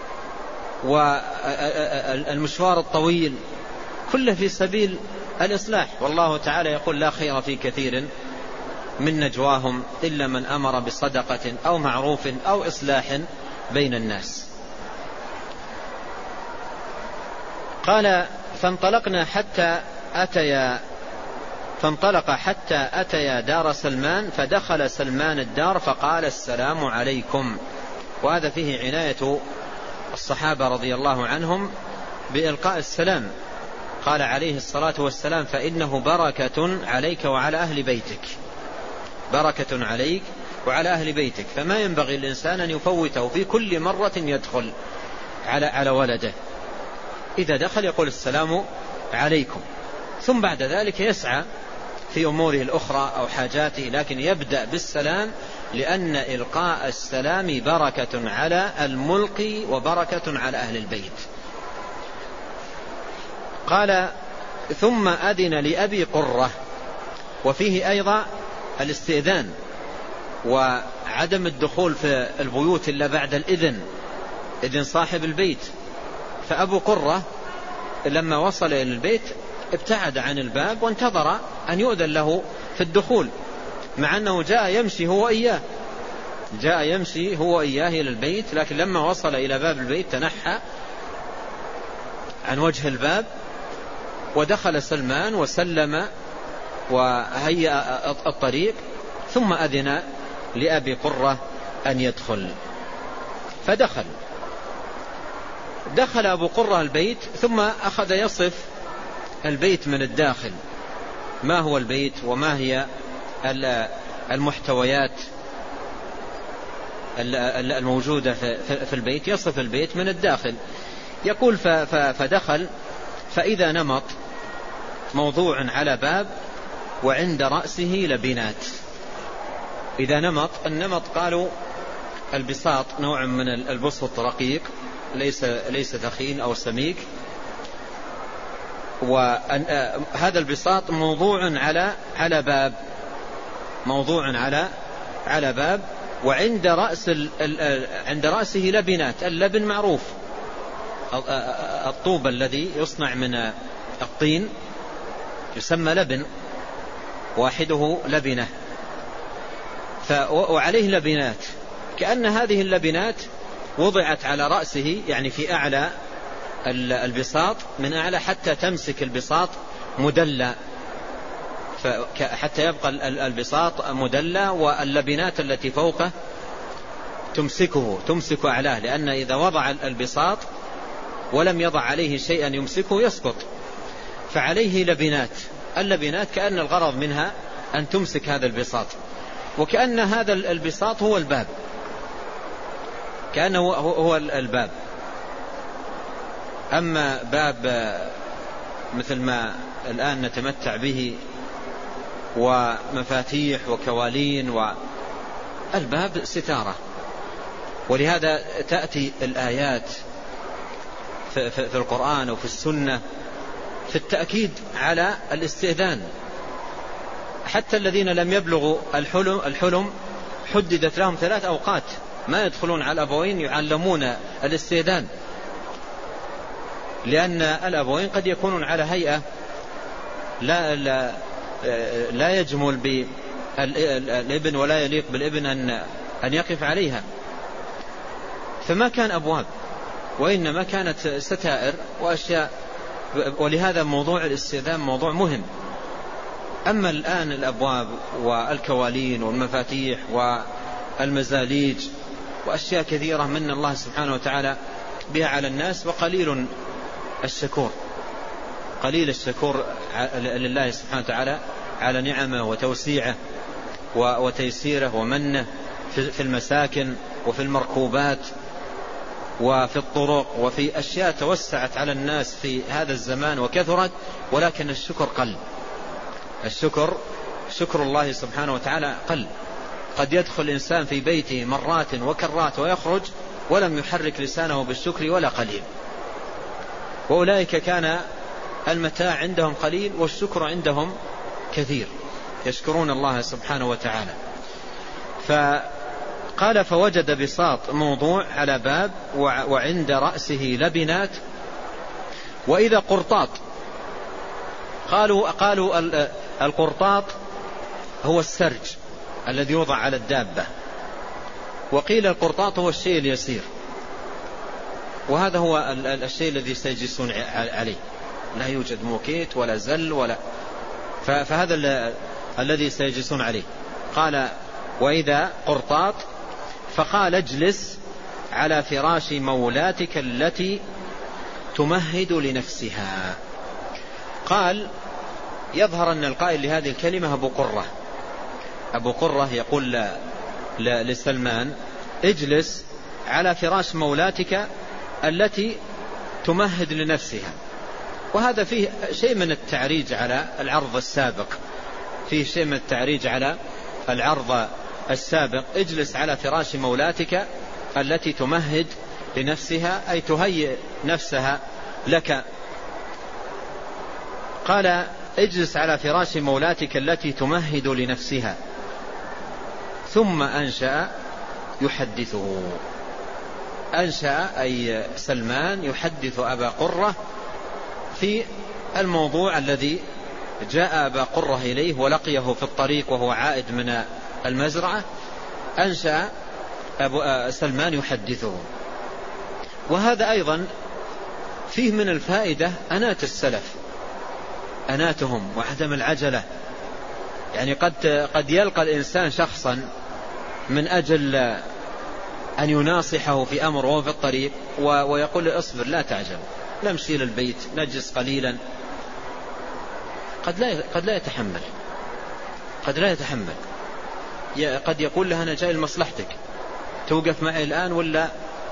[SPEAKER 2] والمشوار الطويل كله في سبيل الإصلاح. والله تعالى يقول لا خير في كثير من نجواهم إلا من أمر بصدقة أو معروف أو إصلاح بين الناس. قال فانطلقنا حتى أتيا فانطلق حتى أتيا دار سلمان، فدخل سلمان الدار فقال السلام عليكم. وهذا فيه عناية الصحابة رضي الله عنهم بإلقاء السلام. قال عليه الصلاة والسلام فإنه بركة عليك وعلى أهل بيتك، بركة عليك وعلى أهل بيتك، فما ينبغي الإنسان أن يفوته في كل مرة يدخل على على ولده، إذا دخل يقول السلام عليكم، ثم بعد ذلك يسعى في أموره الأخرى أو حاجاته، لكن يبدأ بالسلام لأن إلقاء السلام بركة على الملقي وبركة على أهل البيت. قال ثم أذن لأبي قرة، وفيه أيضا الاستئذان وعدم الدخول في البيوت إلا بعد الإذن، إذن صاحب البيت. فأبو قرة لما وصل إلى البيت ابتعد عن الباب وانتظر أن يؤذن له في الدخول، مع أنه جاء يمشي هو إياه جاء يمشي هو إياه إلى البيت، لكن لما وصل إلى باب البيت تنحى عن وجه الباب ودخل سلمان وسلم وهيأ الطريق، ثم أذن لأبي قرة أن يدخل. فدخل دخل أبو قرة البيت، ثم أخذ يصف البيت من الداخل، ما هو البيت وما هي المحتويات الموجودة في البيت. يصف البيت من الداخل، يقول فدخل فإذا نمط موضوع على باب وعند رأسه لبنات. إذا نمط، النمط قالوا البساط، نوع من البسط رقيق ليس ليس ثخين أو سميك، وهذا البساط موضوع على على باب موضوع على على باب وعند رأس عند رأسه لبنات. اللبن معروف، الطوب الذي يصنع من الطين يسمى لبن، واحده لبنة، وعليه لبنات، كأن هذه اللبنات وضعت على رأسه، يعني في أعلى البساط من أعلى حتى تمسك البساط مدلى، حتى يبقى البساط مدلى واللبنات التي فوقه تمسكه تمسك أعلاه، لأن إذا وضع البساط ولم يضع عليه شيئا يمسكه يسقط، فعليه لبنات. اللبنات كأن الغرض منها أن تمسك هذا البساط، وكأن هذا البساط هو الباب، كأنه هو الباب. أما باب مثل ما الآن نتمتع به ومفاتيح وكوالين، والباب ستارة، ولهذا تأتي الآيات في, في, في القرآن وفي السنة في التأكيد على الاستئذان. حتى الذين لم يبلغوا الحلم, الحلم حددت لهم ثلاث أوقات ما يدخلون على الأبوين يعلمون الاستئذان، لأن الأبوين قد يكونون على هيئة لا, لا, لا يجمل بالابن ولا يليق بالابن أن, أن يقف عليها، فما كان أبواب وإنما كانت ستائر وأشياء، ولهذا موضوع الاستئذان موضوع مهم. أما الآن الأبواب والكوالين والمفاتيح والمزاليج وأشياء كثيرة من الله سبحانه وتعالى بها على الناس، وقليل الشكور قليل الشكور لله سبحانه وتعالى على نعمه وتوسيعه وتيسيره ومنه في المساكن وفي المركوبات وفي الطرق وفي أشياء توسعت على الناس في هذا الزمان وكثرت، ولكن الشكر قل. الشكر شكر الله سبحانه وتعالى قل. قد يدخل الإنسان في بيته مرات وكرات ويخرج ولم يحرك لسانه بالشكر ولا قليل، وأولئك كان المتاع عندهم قليل والشكر عندهم كثير، يشكرون الله سبحانه وتعالى. فقال فوجد بساط موضوع على باب وعند رأسه لبنات وإذا قرطاط. قالوا, قالوا القرطاط هو السرج الذي يوضع على الدابة، وقيل القرطاط هو الشيء اليسير، وهذا هو الشيء الذي سيجلسون عليه، لا يوجد موكيت ولا زل ولا، فهذا الذي سيجلسون عليه. قال وإذا قرطاط، فقال اجلس على فراش مولاتك التي تمهد لنفسها. قال يظهر أن القائل لهذه الكلمة أبو قرة أبو قرة يقول لسلمان اجلس على فراش مولاتك التي تمهد لنفسها، وهذا فيه شيء من التعريج على العرض السابق فيه شيء من التعريج على العرض السابق. اجلس على فراش مولاتك التي تمهد لنفسها، أي تهيئ نفسها لك. قال اجلس على فراش مولاتك التي تمهد لنفسها. ثم أنشأ يحدثه. أنشأ أي سلمان يحدث أبا قرة في الموضوع الذي جاء أبا قرة إليه ولقيه في الطريق وهو عائد من المزرعة. أنشأ أبو سلمان يحدثه. وهذا أيضا فيه من الفائدة أنات السلف، أناتهم وعدم العجلة. يعني قد قد يلقى الإنسان شخصا من أجل أن يناصحه في أمر وهو في الطريق ويقول له اصبر لا تعجل، نمشي للبيت نجلس قليلا، قد لا قد لا يتحمل قد لا يتحمل قد يقول له أنا جاي لمصلحتك، توقف معي الآن ولا.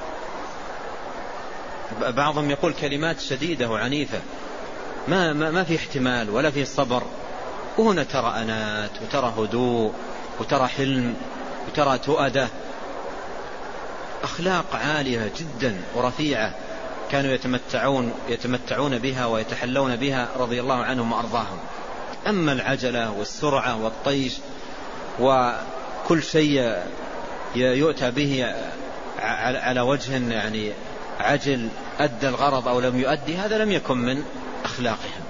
[SPEAKER 2] بعضهم يقول كلمات شديدة وعنيفة، ما, ما, ما في احتمال ولا في صبر. وهنا ترى أنات وترى هدوء وترى حلم وترى تؤدة، أخلاق عالية جدا ورفيعة كانوا يتمتعون يتمتعون بها ويتحلون بها رضي الله عنهم وأرضاهم. أما العجلة والسرعة والطيش وكل شيء يؤتى به على وجه يعني عجل أدى الغرض أو لم يؤدي، هذا لم يكن من أخلاقهم.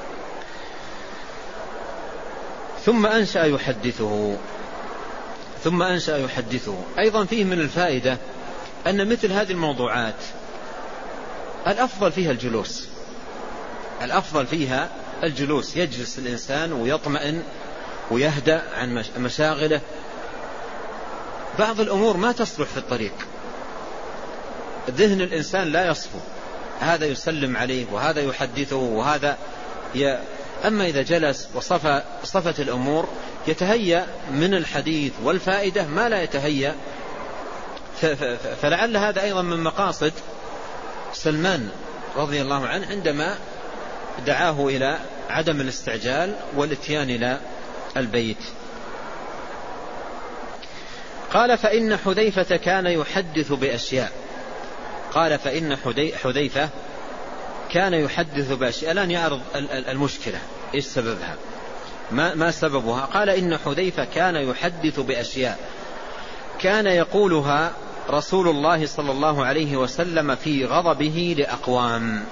[SPEAKER 2] ثم أنشأ يحدثه ثم أنشأ يحدثه أيضا فيه من الفائدة أن مثل هذه الموضوعات الأفضل فيها الجلوس الأفضل فيها الجلوس يجلس الإنسان ويطمئن ويهدأ عن مشاغله. بعض الأمور ما تصلح في الطريق، ذهن الإنسان لا يصفو، هذا يسلم عليه وهذا يحدثه وهذا ي... أما إذا جلس وصف صفت الأمور يتهيأ من الحديث والفائدة ما لا يتهيأ. ف... ف... فلعل هذا أيضا من مقاصد سلمان رضي الله عنه عندما دعاه إلى عدم الاستعجال والاتيان إلى البيت. قال فإن حذيفة كان يحدث بأشياء قال فإن حذيفة كان يحدث بأشياء. الآن يعرض المشكلة إيش سببها، ما, ما سببها. قال إن حذيفة كان يحدث بأشياء كان يقولها رسول الله صلى الله عليه وسلم في غضبه لأقوام.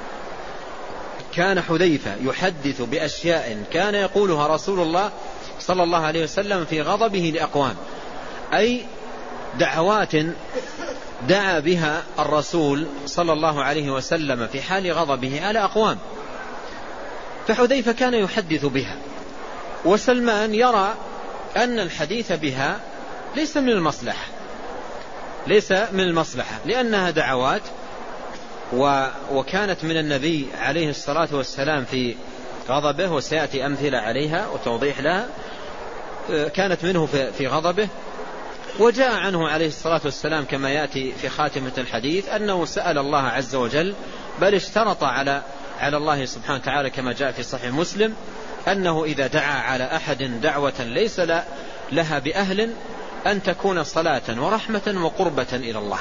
[SPEAKER 2] كان حذيفة يحدث بأشياء كان يقولها رسول الله صلى الله عليه وسلم في غضبه لأقوام، أي دعوات دعا بها الرسول صلى الله عليه وسلم في حال غضبه على أقوام، فحذيفة كان يحدث بها. وسلمان يرى أن الحديث بها ليس من المصلحة ليس من المصلحة لأنها دعوات وكانت من النبي عليه الصلاة والسلام في غضبه، وسيأتي أمثلة عليها وتوضيح لها. كانت منه في غضبه، وجاء عنه عليه الصلاة والسلام كما يأتي في خاتمة الحديث أنه سأل الله عز وجل، بل اشترط على على الله سبحانه وتعالى كما جاء في صحيح مسلم أنه إذا دعا على أحد دعوة ليس لها بأهل أن تكون صلاة ورحمة وقربة إلى الله.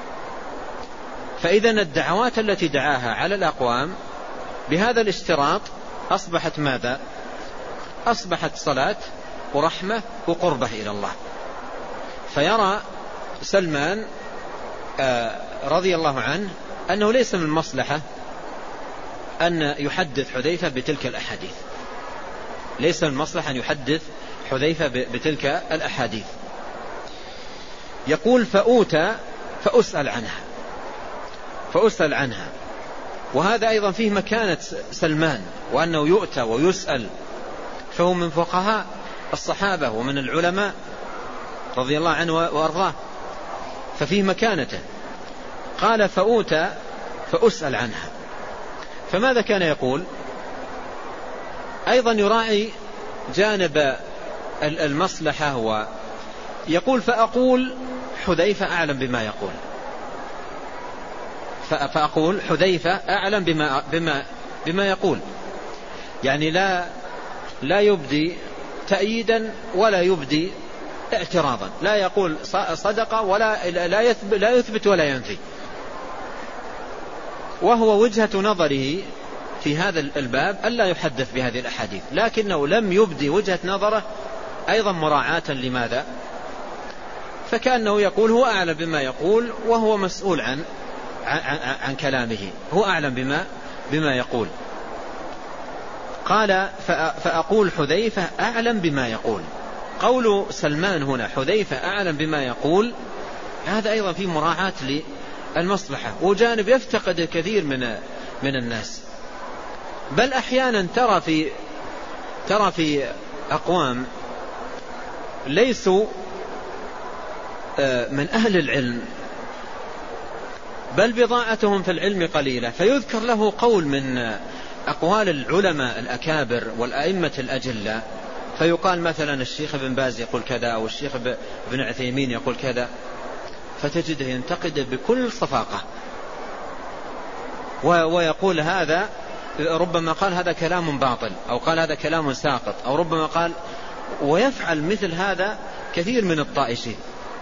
[SPEAKER 2] فإذا الدعوات التي دعاها على الأقوام بهذا الاشتراط أصبحت ماذا؟ أصبحت صلاة ورحمة وقربة إلى الله. فيرى سلمان رضي الله عنه أنه ليس من المصلحة أن يحدث حذيفة بتلك الأحاديث ليس من المصلحة أن يحدث حذيفة بتلك الأحاديث. يقول فأوتى فأسأل عنها فأسأل عنها وهذا أيضا فيه مكانة سلمان، وأنه يؤتى ويسأل، فهو من فقهاء الصحابة ومن العلماء رضي الله عنه وأرضاه، ففيه مكانته. قال فأوتى فأسأل عنها، فماذا كان يقول؟ أيضا يراعي جانب المصلحة، ويقول فأقول حذيفة أعلم بما يقول فأقول حذيفة أعلم بما, بما, بما يقول، يعني لا, لا يبدي تأييدا ولا يبدي اعتراضا، لا يقول صدق ولا لا يثبت, لا يثبت ولا ينفي، وهو وجهة نظره في هذا الباب ألا يحدث بهذه الأحاديث، لكنه لم يبدي وجهة نظره أيضا مراعاة لماذا؟ فكأنه يقول هو أعلم بما يقول وهو مسؤول عن عن, عن كلامه، هو أعلم بما بما يقول. قال فأقول حذيفة أعلم بما يقول. قول سلمان هنا حذيفة أعلم بما يقول هذا أيضا في مراعاة للمصلحة، وجانب يفتقد الكثير من من الناس. بل أحيانا ترى في ترى في أقوام ليسوا من أهل العلم، بل بضاعتهم في العلم قليلة، فيذكر له قول من أقوال العلماء الأكابر والأئمة الأجلة، فيقال مثلا الشيخ ابن باز يقول كذا أو الشيخ ابن عثيمين يقول كذا، فتجده ينتقد بكل صفاقة ويقول هذا، ربما قال هذا كلام باطل أو قال هذا كلام ساقط أو ربما قال، ويفعل مثل هذا كثير من الطائشين.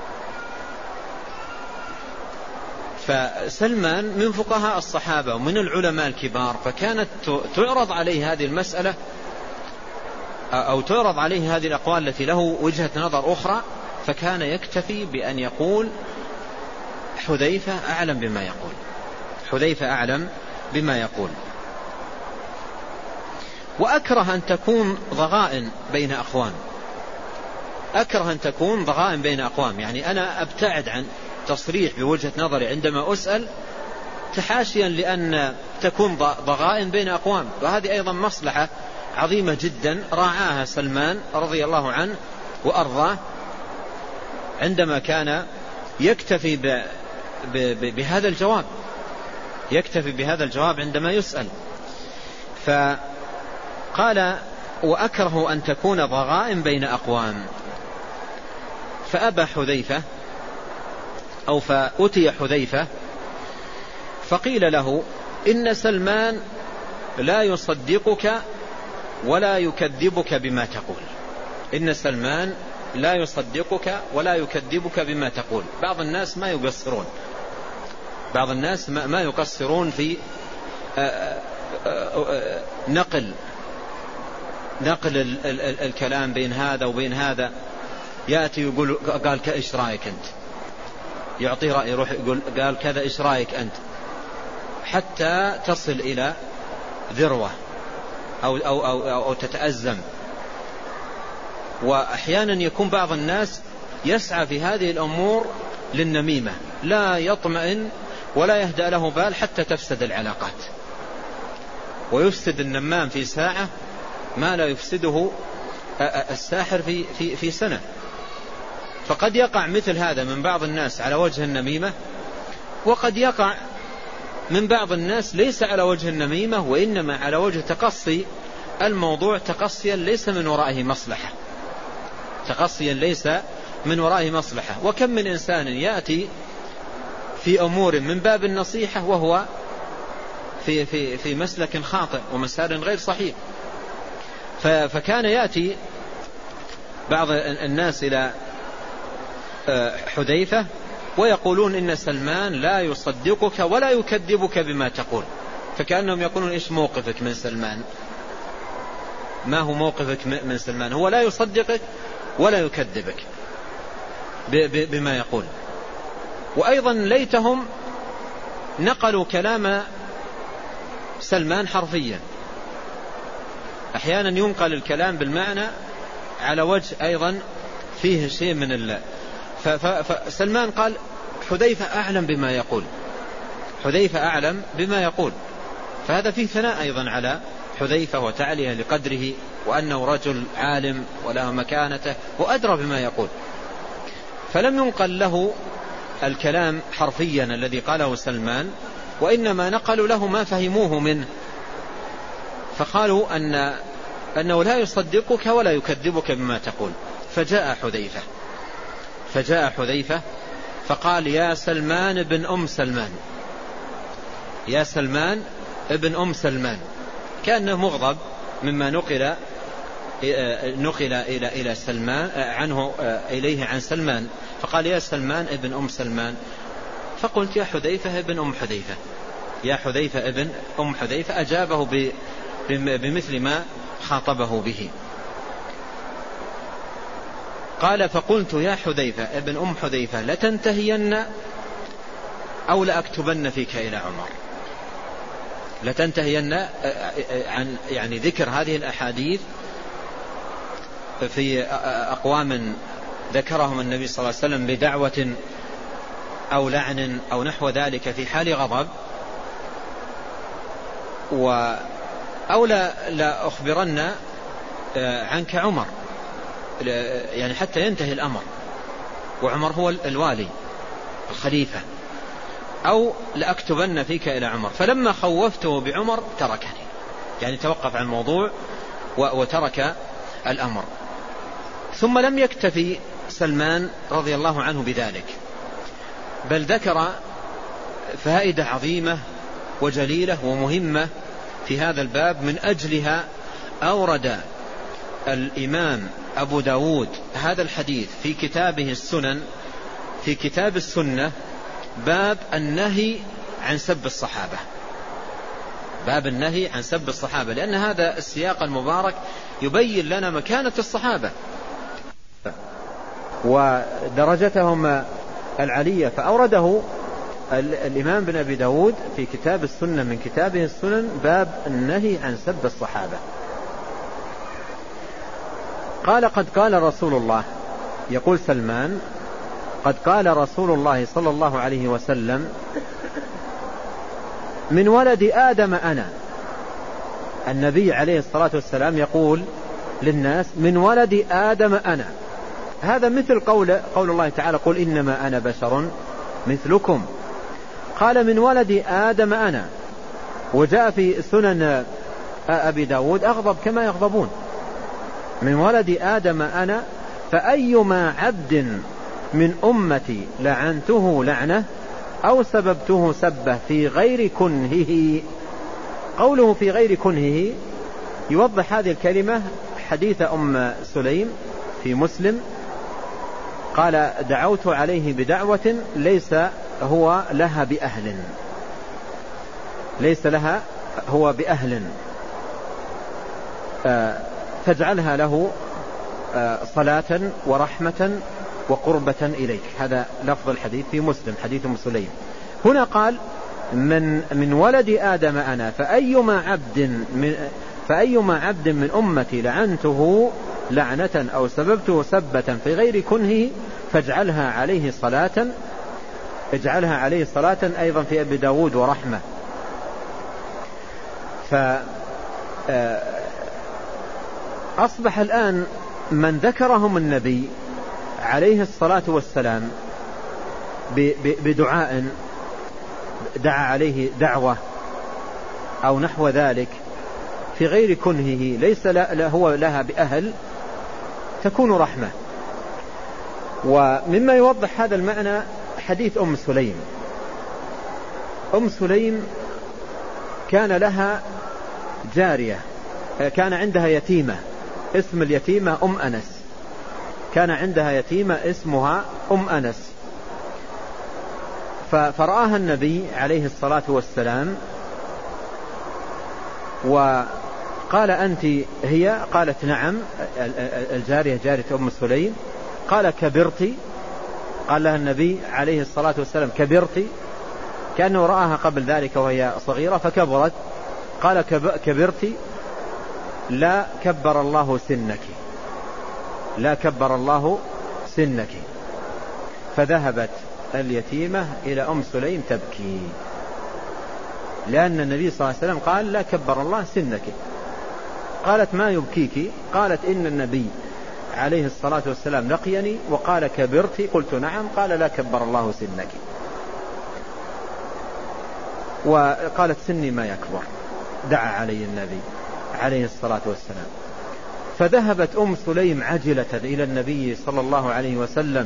[SPEAKER 2] فسلمان من فقهاء الصحابة ومن العلماء الكبار، فكانت تعرض عليه هذه المسألة أو تعرض عليه هذه الأقوال التي له وجهة نظر أخرى، فكان يكتفي بأن يقول حذيفة أعلم بما يقول، حذيفة أعلم بما يقول. وأكره أن تكون ضغائن بين أقوام، أكره أن تكون ضغائن بين أقوام، يعني أنا أبتعد عن تصريح بوجهة نظري عندما أسأل تحاشيا لأن تكون ضغائن بين أقوام. وهذه أيضا مصلحة عظيمة جدا راعاها سلمان رضي الله عنه وأرضاه عندما كان يكتفي ب ب ب بهذا الجواب، يكتفي بهذا الجواب عندما يسأل. فقال وأكره أن تكون ضغائن بين أقوام. فأبى حذيفة أو فأتي حذيفة فقيل له إن سلمان لا يصدقك ولا يكذبك بما تقول، إن سلمان لا يصدقك ولا يكذبك بما تقول. بعض الناس ما يقصرون، بعض الناس ما يقصرون في نقل نقل الكلام بين هذا وبين هذا. يأتي يقول قال إيش رأيك أنت، يعطي رأي، يروح يقول قال كذا إيش رأيك أنت، حتى تصل إلى ذروة أو, أو, أو, أو, أو تتأزم. وأحيانا يكون بعض الناس يسعى في هذه الأمور للنميمة، لا يطمئن ولا يهدأ له بال حتى تفسد العلاقات، ويفسد النمام في ساعة ما لا يفسده الساحر في, في, في سنة. فقد يقع مثل هذا من بعض الناس على وجه النميمة، وقد يقع من بعض الناس ليس على وجه النميمة وإنما على وجه تقصي الموضوع تقصيا ليس من ورائه مصلحة، تقصيا ليس من ورائه مصلحة. وكم من إنسان يأتي في أمور من باب النصيحة وهو في, في, في مسلك خاطئ ومسار غير صحيح. فكان يأتي بعض الناس إلى حذيفة ويقولون إن سلمان لا يصدقك ولا يكذبك بما تقول، فكأنهم يقولون إيش موقفك من سلمان، ما هو موقفك من سلمان، هو لا يصدقك ولا يكذبك بما يقول. وأيضا ليتهم نقلوا كلام سلمان حرفيا، أحيانا ينقل الكلام بالمعنى على وجه أيضا فيه شيء من الله. فسلمان قال حذيفة أعلم بما يقول، حذيفة أعلم بما يقول. فهذا فيه ثناء أيضا على حذيفة وتعليه لقدره وأنه رجل عالم وله مكانته وأدرى بما يقول. فلم ينقل له الكلام حرفيا الذي قاله سلمان، وإنما نقلوا له ما فهموه منه، فقالوا أن أنه لا يصدقك ولا يكذبك بما تقول. فجاء حذيفة فجاء حذيفة فقال يا سلمان ابن أم سلمان، يا سلمان ابن أم سلمان، كأنه مغضب مما نقل نقل إلى إلى سلمان عنه إليه عن سلمان، فقال يا سلمان ابن أم سلمان. فقلت يا حذيفة ابن أم حذيفة، يا حذيفة ابن أم حذيفة أجابه بمثل ما خاطبه به. قال فقلت يا حذيفة ابن أم حذيفة لتنتهين أو لأكتبن فيك إلى عمر. لتنتهين عن يعني ذكر هذه الأحاديث في أقوام ذكرهم النبي صلى الله عليه وسلم بدعوة أو لعن أو نحو ذلك في حال غضب، و أو لا, لا أخبرن عنك عمر يعني حتى ينتهي الأمر، وعمر هو الوالي الخليفة، أو لأكتبن فيك إلى عمر. فلما خوفته بعمر تركني، يعني توقف عن الموضوع وترك الأمر. ثم لم يكتفي سلمان رضي الله عنه بذلك، بل ذكر فائدة عظيمة وجليلة ومهمة في هذا الباب، من أجلها أورد الإمام أبو داود هذا الحديث في كتابه السنن، في كتاب السنة، باب النهي عن سب الصحابة. باب النهي عن سب الصحابة، لأن هذا السياق المبارك يبين لنا مكانة الصحابة ودرجتهم العلية، فأورده الإمام بن أبي داود في كتاب السنة من كتابه السنن باب النهي عن سب الصحابة. قال قد قال رسول الله، يقول سلمان قد قال رسول الله صلى الله عليه وسلم من ولد آدم أنا. النبي عليه الصلاة والسلام يقول للناس من ولد آدم أنا. هذا مثل قول, قول الله تعالى قل إنما أنا بشر مثلكم. قال من ولد آدم أنا. وجاء في سنن أبي داود أغضب كما يغضبون، من ولد آدم أنا فأيما عبد من أمتي لعنته لعنة أو سببته سبه في غير كنهه. قوله في غير كنهه يوضح هذه الكلمة حديث أم سليم في مسلم، قال دعوت عليه بدعوة ليس هو لها بأهل، ليس لها هو بأهل فاجعلها له صلاة ورحمة وقربة إليك. هذا لفظ الحديث في مسلم حديث أم سليم. هنا قال من, من ولد آدم أنا فأيما عبد من, فأيما عبد من أمتي لعنته لعنة أو سببته سبة في غير كنهه فاجعلها عليه صلاة، اجعلها عليه صلاة أيضا في أبي داود ورحمة. فأصبح الآن من ذكرهم النبي عليه الصلاة والسلام بدعاء دعا عليه دعوة أو نحو ذلك في غير كنهه ليس هو لها بأهل تكون رحمة. ومما يوضح هذا المعنى حديث أم سليم. أم سليم كان لها جارية، كان عندها يتيمة، اسم اليتيمة أم أنس، كان عندها يتيمة اسمها أم أنس. فرآها النبي عليه الصلاة والسلام وقال أنت هي؟ قالت نعم، الجارية جارية أم سليم. قال كبرتي؟ قال لها النبي عليه الصلاة والسلام كبرتي؟ كأنه رآها قبل ذلك وهي صغيرة فكبرت. قال كبرتي؟ لا كبر الله سنك، لا كبر الله سنك. فذهبت اليتيمة إلى أم سليم تبكي، لأن النبي صلى الله عليه وسلم قال لا كبر الله سنك. قالت ما يبكيك؟ قالت إن النبي عليه الصلاة والسلام لقيني وقال كبرتي؟ قلت نعم. قال لا كبر الله سنك. وقالت سني ما يكبر. دعا علي النبي عليه الصلاة والسلام. فذهبت أم سليم عجلة إلى النبي صلى الله عليه وسلم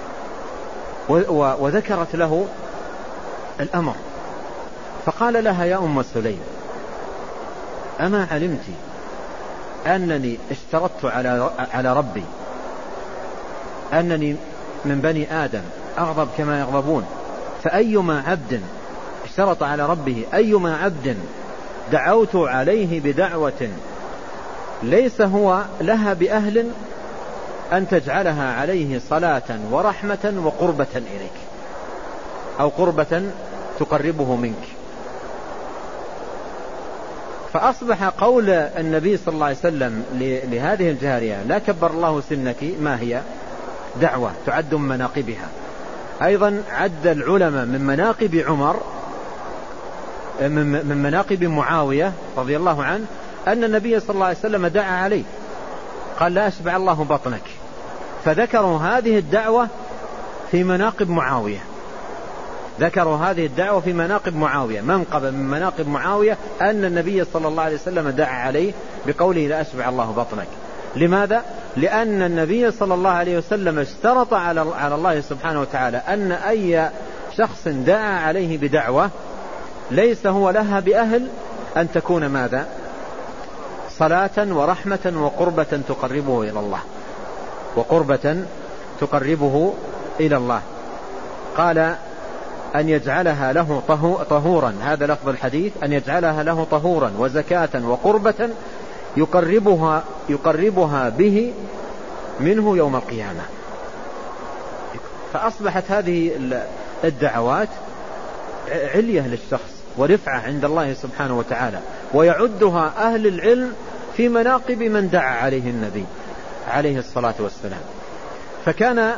[SPEAKER 2] وذكرت له الأمر، فقال لها يا أم سليم أما علمت أنني اشترطت على على ربي أنني من بني آدم أغضب كما يغضبون، فأيما عبد اشترط على ربه أيما عبد دعوت عليه بدعوة ليس هو لها بأهل أن تجعلها عليه صلاة ورحمة وقربة إليك، أو قربة تقربه منك. فأصبح قول النبي صلى الله عليه وسلم لهذه الجارية لا كبر الله سنك، ما هي؟ دعوة تعد من مناقبها. أيضا عد العلماء من مناقب عمر من مناقب معاوية رضي الله عنه أن النبي صلى الله عليه وسلم دعا عليه، قال لا أشبع الله بطنك، فذكروا هذه الدعوة في مناقب معاوية، ذكروا هذه الدعوة في مناقب معاوية، منقبة من مناقب معاوية أن النبي صلى الله عليه وسلم دعا عليه بقوله لا أشبع الله بطنك. لماذا؟ لأن النبي صلى الله عليه وسلم اشترط على الله سبحانه وتعالى أن أي شخص دعا عليه بدعوة ليس هو لها بأهل أن تكون ماذا؟ صلاة ورحمة وقربة تقربه إلى الله، وقربة تقربه إلى الله. قال أن يجعلها له طهورا، هذا لفظ الحديث، أن يجعلها له طهورا وزكاة وقربة يقربها, يقربها به منه يوم القيامة. فأصبحت هذه الدعوات علية للشخص ورفعة عند الله سبحانه وتعالى، ويعدها أهل العلم في مناقب من دعا عليه النبي عليه الصلاة والسلام. فكان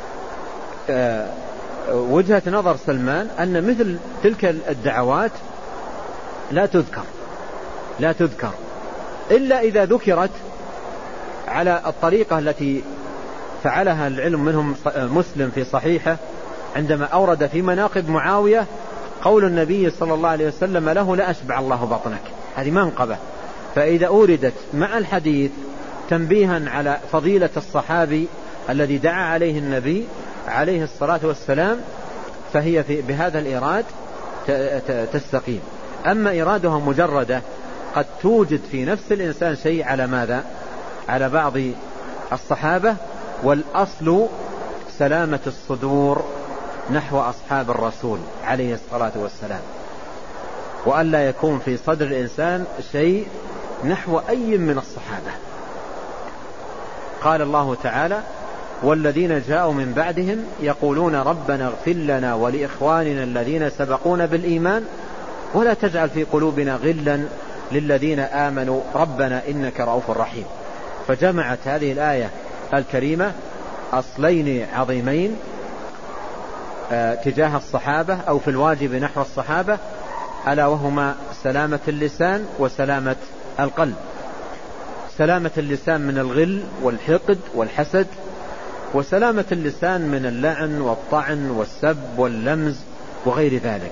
[SPEAKER 2] وجهة نظر سلمان أن مثل تلك الدعوات لا تذكر لا تذكر إلا إذا ذكرت على الطريقة التي فعلها العلم، منهم مسلم في صحيحه عندما أورد في مناقب معاوية قول النبي صلى الله عليه وسلم له لا أشبع الله بطنك، هذه منقبة. فإذا أوردت مع الحديث تنبيها على فضيلة الصحابي الذي دعا عليه النبي عليه الصلاة والسلام فهي في بهذا الإيراد تستقيم. أما إيرادها مجردة قد توجد في نفس الإنسان شيء على ماذا؟ على بعض الصحابة، والأصل سلامة الصدور نحو أصحاب الرسول عليه الصلاة والسلام، وأن لا يكون في صدر الإنسان شيء نحو أي من الصحابة. قال الله تعالى والذين جاءوا من بعدهم يقولون ربنا اغفر لنا ولإخواننا الذين سبقونا بالإيمان ولا تجعل في قلوبنا غلا للذين آمنوا ربنا إنك رؤوف رحيم. فجمعت هذه الآية الكريمة أصلين عظيمين تجاه الصحابة أو في الواجب نحو الصحابة، ألا وهما سلامة اللسان وسلامة القلب. سلامة اللسان من الغل والحقد والحسد، وسلامة اللسان من اللعن والطعن والسب واللمز وغير ذلك.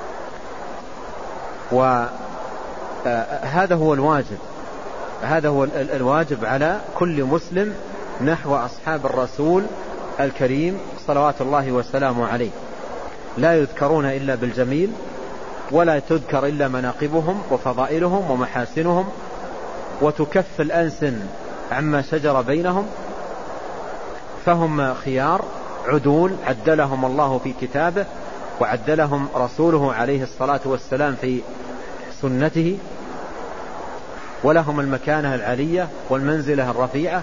[SPEAKER 2] وهذا هو الواجب هذا هو الواجب على كل مسلم نحو أصحاب الرسول الكريم صلوات الله وسلامه عليه. لا يذكرون إلا بالجميل، ولا تذكر إلا مناقبهم وفضائلهم ومحاسنهم، وتكف الألسن عما شجر بينهم، فهم خيار عدول عدلهم الله في كتابه وعدلهم رسوله عليه الصلاة والسلام في سنته، ولهم المكانة العالية والمنزلة الرفيعة.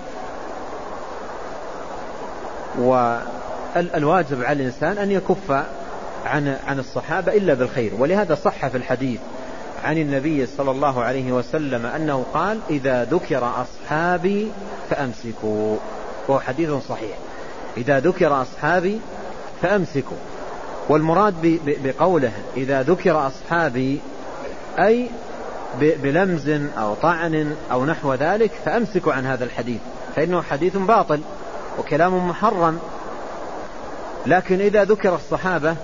[SPEAKER 2] والواجب على الإنسان أن يكف عن عن الصحابة إلا بالخير. ولهذا صح في الحديث عن النبي صلى الله عليه وسلم أنه قال إذا ذكر أصحابي فأمسكوا، وهو حديث صحيح، إذا ذكر أصحابي فأمسكوا. والمراد بقوله إذا ذكر أصحابي أي بلمز أو طعن أو نحو ذلك فأمسكوا عن هذا الحديث، فإنه حديث باطل وكلام محرم. لكن إذا ذكر الصحابة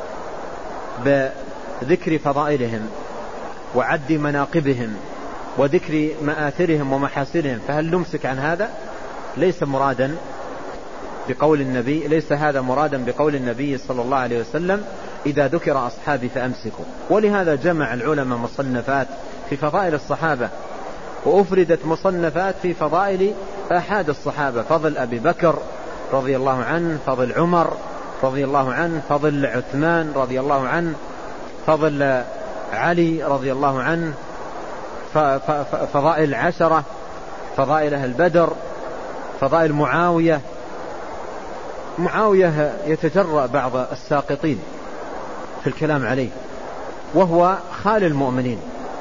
[SPEAKER 2] بذكر فضائلهم وعد مناقبهم وذكر مآثرهم ومحاسنهم فهل نمسك عن هذا؟ ليس مرادا بقول النبي ليس هذا مرادا بقول النبي صلى الله عليه وسلم إذا ذكر أصحابي فأمسكوا. ولهذا جمع العلماء مصنفات في فضائل الصحابة، وأفردت مصنفات في فضائل أحد الصحابة، فضل أبي بكر رضي الله عنه، فضل عمر رضي الله عنه، فضل عثمان رضي الله عنه، فضل علي رضي الله عنه، فضائل العشرة، فضائل أهل بدر، فضائل معاوية. معاوية يتجرأ بعض الساقطين في الكلام عليه، وهو خال المؤمنين،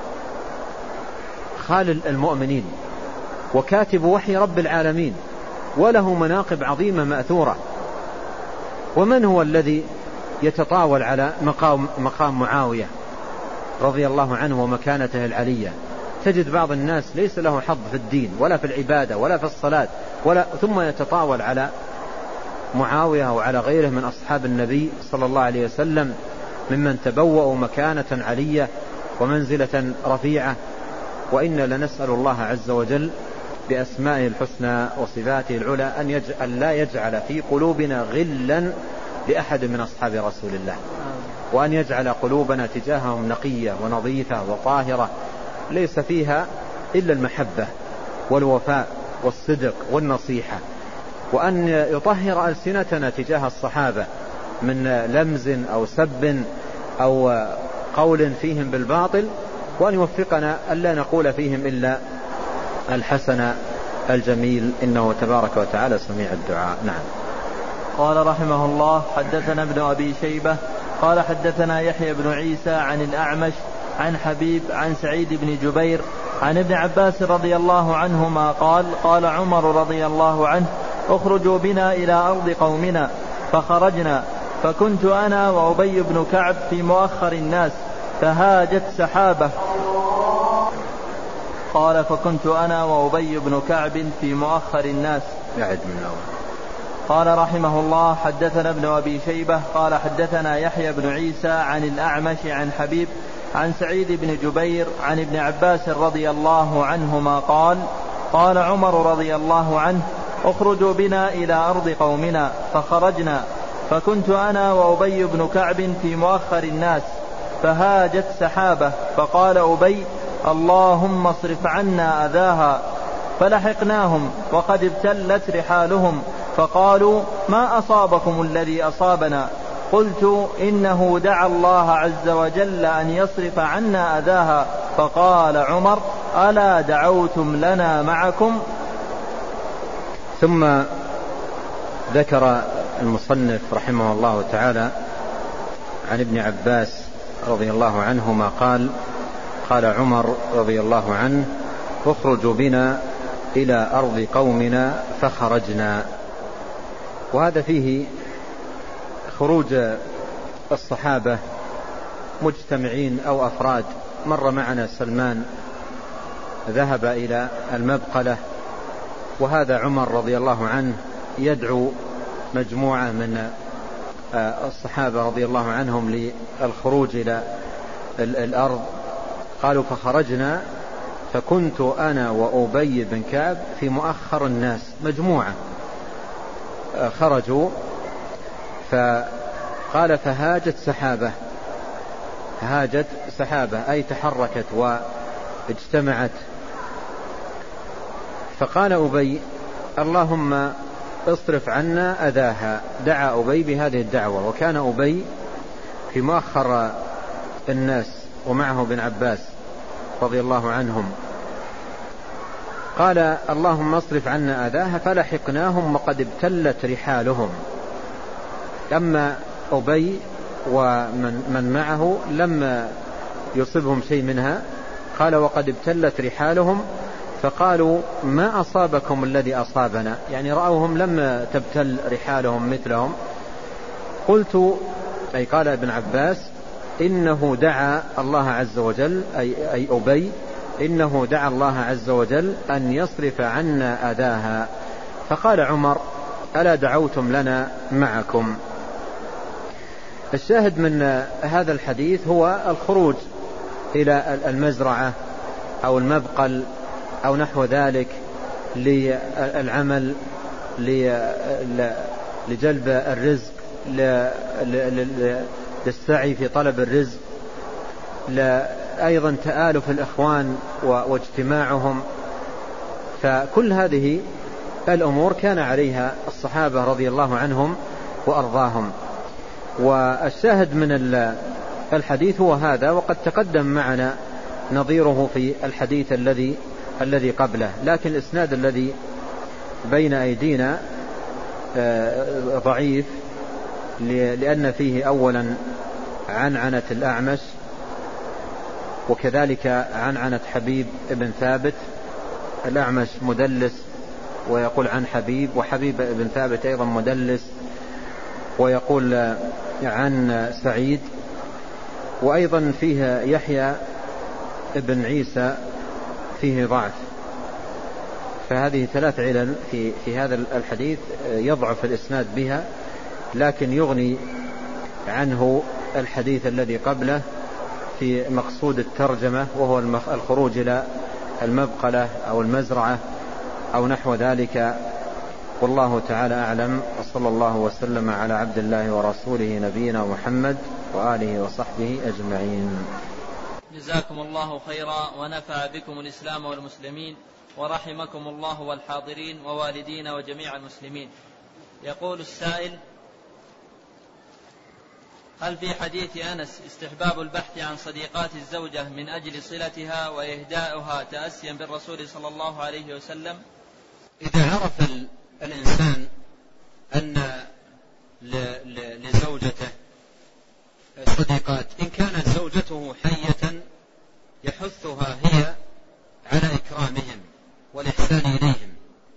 [SPEAKER 2] خال المؤمنين وكاتب وحي رب العالمين، وله مناقب عظيمة مأثورة. ومن هو الذي يتطاول على مقام, مقام معاوية رضي الله عنه ومكانته العلية؟ تجد بعض الناس ليس له حظ في الدين ولا في العبادة ولا في الصلاة ولا ثم يتطاول على معاوية وعلى غيره من أصحاب النبي صلى الله عليه وسلم ممن تبوأوا مكانة علية ومنزلة رفيعة. وإنا لنسأل الله عز وجل بأسمائه الحسنى وصفاته العلى أن, يج... أن لا يجعل في قلوبنا غلا لأحد من أصحاب رسول الله، وأن يجعل قلوبنا تجاههم نقية ونظيفة وطاهرة ليس فيها إلا المحبة والوفاء والصدق والنصيحة، وأن يطهر ألسنتنا تجاه الصحابة من لمز أو سب أو قول فيهم بالباطل، وأن يوفقنا ألا نقول فيهم إلا الحسن الجميل، إنه تبارك وتعالى سميع الدعاء. نعم.
[SPEAKER 1] قال رحمه الله: حدثنا ابن أبي شيبة قال حدثنا يحيى بن عيسى عن الأعمش عن حبيب عن سعيد بن جبير عن ابن عباس رضي الله عنهما قال: قال عمر رضي الله عنه: اخرجوا بنا إلى أرض قومنا، فخرجنا، فكنت أنا وأبي بن كعب في مؤخر الناس، فهاجت سحابة. قال: فكنت أنا وأبي بن كعب في مؤخر الناس.
[SPEAKER 2] يعد من الأول.
[SPEAKER 1] قال رحمه الله: حدثنا ابن أبي شيبة قال حدثنا يحيى بن عيسى عن الأعمش عن حبيب عن سعيد بن جبير عن ابن عباس رضي الله عنهما قال: قال عمر رضي الله عنه: اخرجوا بنا إلى أرض قومنا، فخرجنا، فكنت أنا وأبي بن كعب في مؤخر الناس، فهاجت سحابة، فقال أبي: اللهم اصرف عنا أذاها، فلحقناهم وقد ابتلت رحالهم، فقالوا: ما أصابكم الذي أصابنا؟ قلت: إنه دعا الله عز وجل أن يصرف عنا أذاها. فقال عمر: ألا دعوتم لنا معكم؟
[SPEAKER 2] ثم ذكر المصنف رحمه الله تعالى عن ابن عباس رضي الله عنهما قال: قال عمر رضي الله عنه: اخرجوا بنا إلى أرض قومنا، فخرجنا. وهذا فيه خروج الصحابة مجتمعين أو أفراد. مر معنا سلمان ذهب إلى المبقلة، وهذا عمر رضي الله عنه يدعو مجموعة من الصحابة رضي الله عنهم للخروج إلى الأرض. قالوا: فخرجنا، فكنت أنا وأبي بن كعب في مؤخر الناس، مجموعة خرجوا. فقال: فهاجت سحابة، هاجت سحابة أي تحركت واجتمعت. فقال أبي: اللهم اصرف عنا أذاها. دعا أبي بهذه الدعوة، وكان أبي في مؤخر الناس ومعه ابن عباس رضي الله عنهم. قال: اللهم اصرف عنا أذاها، فلحقناهم وقد ابتلت رحالهم. أما أبي ومن من معه لم يصبهم شيء منها. قال: وقد ابتلت رحالهم، فقالوا: ما أصابكم الذي أصابنا؟ يعني رأوهم لم تبتل رحالهم مثلهم. قلت، أي قال ابن عباس: إنه دعا الله عز وجل، أي, أي أبي إنه دعا الله عز وجل أن يصرف عنا أذاها. فقال عمر: ألا دعوتم لنا معكم؟ الشاهد من هذا الحديث هو الخروج إلى المزرعة أو المبقل أو نحو ذلك للعمل، لجلب الرزق، للسعي في طلب الرزق، أيضا تآلف الإخوان واجتماعهم. فكل هذه الأمور كان عليها الصحابة رضي الله عنهم وأرضاهم. والشاهد من الحديث هو هذا، وقد تقدم معنا نظيره في الحديث الذي الذي قبله، لكن الإسناد الذي بين أيدينا ضعيف، لأن فيه أولا عنعنة الأعمش، وكذلك عنعنة حبيب ابن ثابت. الأعمش مدلس ويقول عن حبيب، وحبيب ابن ثابت أيضا مدلس ويقول عن سعيد. وأيضا فيه يحيى ابن عيسى فيه ضعف. فهذه ثلاث علل في, في هذا الحديث يضعف الإسناد بها، لكن يغني عنه الحديث الذي قبله في مقصود الترجمة، وهو الخروج إلى المبقلة أو المزرعة أو نحو ذلك. والله تعالى أعلم، وصلى الله وسلم على عبد الله ورسوله نبينا محمد وآله وصحبه أجمعين.
[SPEAKER 1] جزاكم الله خيرا، ونفع بكم الإسلام والمسلمين، ورحمكم الله والحاضرين ووالدينا وجميع المسلمين. يقول السائل: هل في حديث أنس استحباب البحث عن صديقات الزوجة من أجل صلتها وإهداؤها تأسيا بالرسول صلى الله عليه وسلم؟
[SPEAKER 2] إذا عرف الإنسان أن لزوجته صديقات، إن كانت زوجته حية يحثها هي على إكرامهم والإحسان إليهم،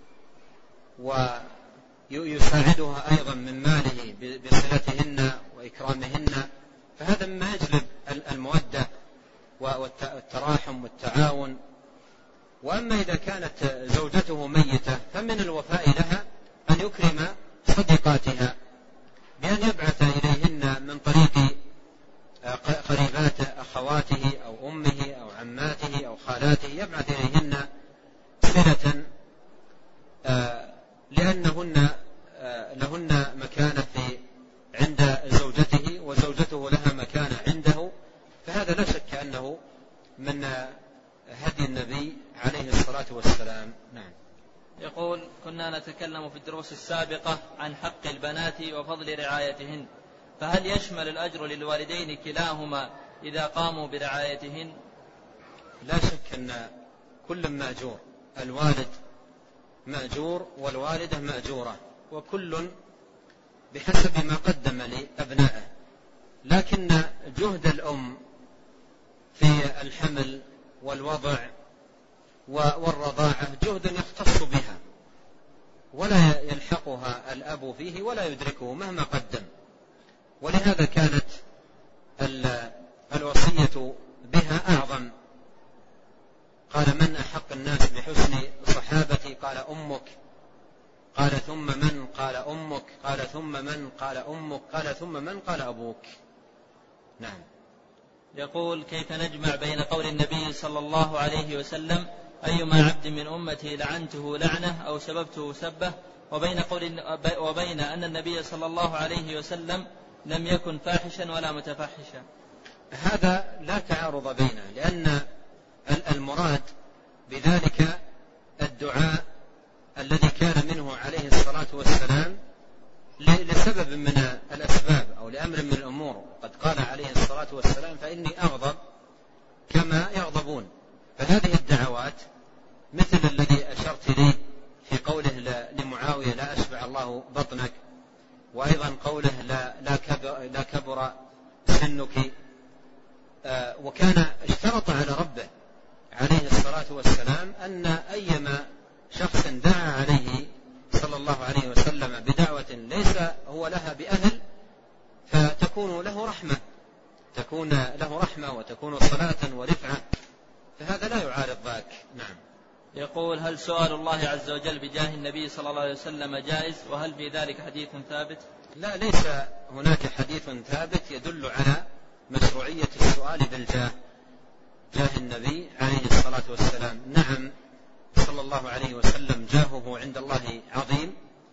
[SPEAKER 2] ويساعدها أيضا من ماله بصلتهن وإكرامهن، فهذا مما يجلب المودة والتراحم والتعاون. وأما إذا كانت زوجته ميتة فمن الوفاء لها أن يكرم صديقاتها بأن يبعث إليهن من طريق قريبات أخواته أو أمه أو عماته أو خالاته، يبعث إليهن صلة لأنهن لهن مكانة في عند زوجته وزوجته لها مكانة عنده، فهذا لا شك أنه من هدي النبي عليه الصلاة والسلام. نعم.
[SPEAKER 1] يقول: كنا نتكلم في الدروس السابقة عن حق البنات وفضل رعايتهن، فهل يشمل الأجر للوالدين كلاهما إذا قاموا برعايتهن؟
[SPEAKER 2] لا شك أن كل مأجور، الوالد مأجور والوالدة مأجورة، وكل بحسب ما قدم لأبنائه، لكن جهد الأم في الحمل والوضع والرضاعة جهد يختص بها، ولا يلحقها الأب فيه ولا يدركه مهما قدم، ولهذا كانت الوصية بها أعظم. قال: من أحق الناس بحسن صحابتي؟ قال: أمك. قال: ثم من؟ قال: أمك. قال: ثم من؟ قال: أمك. قال: ثم من؟ قال: أبوك. نعم.
[SPEAKER 1] يقول: كيف نجمع بين قول النبي صلى الله عليه وسلم: أيما عبد من أمتي لعنته لعنة أو سببته سبه، وبين, قول وبين أن النبي صلى الله عليه وسلم لم يكن فاحشا ولا متفحشا؟
[SPEAKER 2] هذا لا تعارض بينه، لأن المراد بذلك الدعاء الذي كان منه عليه الصلاة والسلام لسبب من الأسباب أو لأمر من الأمور. قد قال عليه الصلاة والسلام: فإني أغضب كما يغضبون. فهذه الدعوات مثل الذي أشرت لي في قوله لمعاوية: لا أشبع الله بطنك، وأيضا قوله لا, لا, كبر, لا كبر سنك. آه وكان اشترط على ربه عليه الصلاة والسلام أن أيما شخص دعا عليه صلى الله عليه وسلم بدعوة ليس هو لها بأهل فتكون له رحمة، تكون له رحمة وتكون صلاة ورفعة، فهذا لا يعارض ذاك. نعم.
[SPEAKER 1] يقول: هل سؤال الله عز وجل بجاه النبي صلى الله عليه وسلم جائز، وهل في ذلك حديث ثابت؟
[SPEAKER 2] لا، ليس هناك حديث ثابت يدل على مشروعية السؤال بالجاه، جاه النبي عليه الصلاة والسلام. نعم، صلى الله عليه وسلم جاهه عند الله عظيم،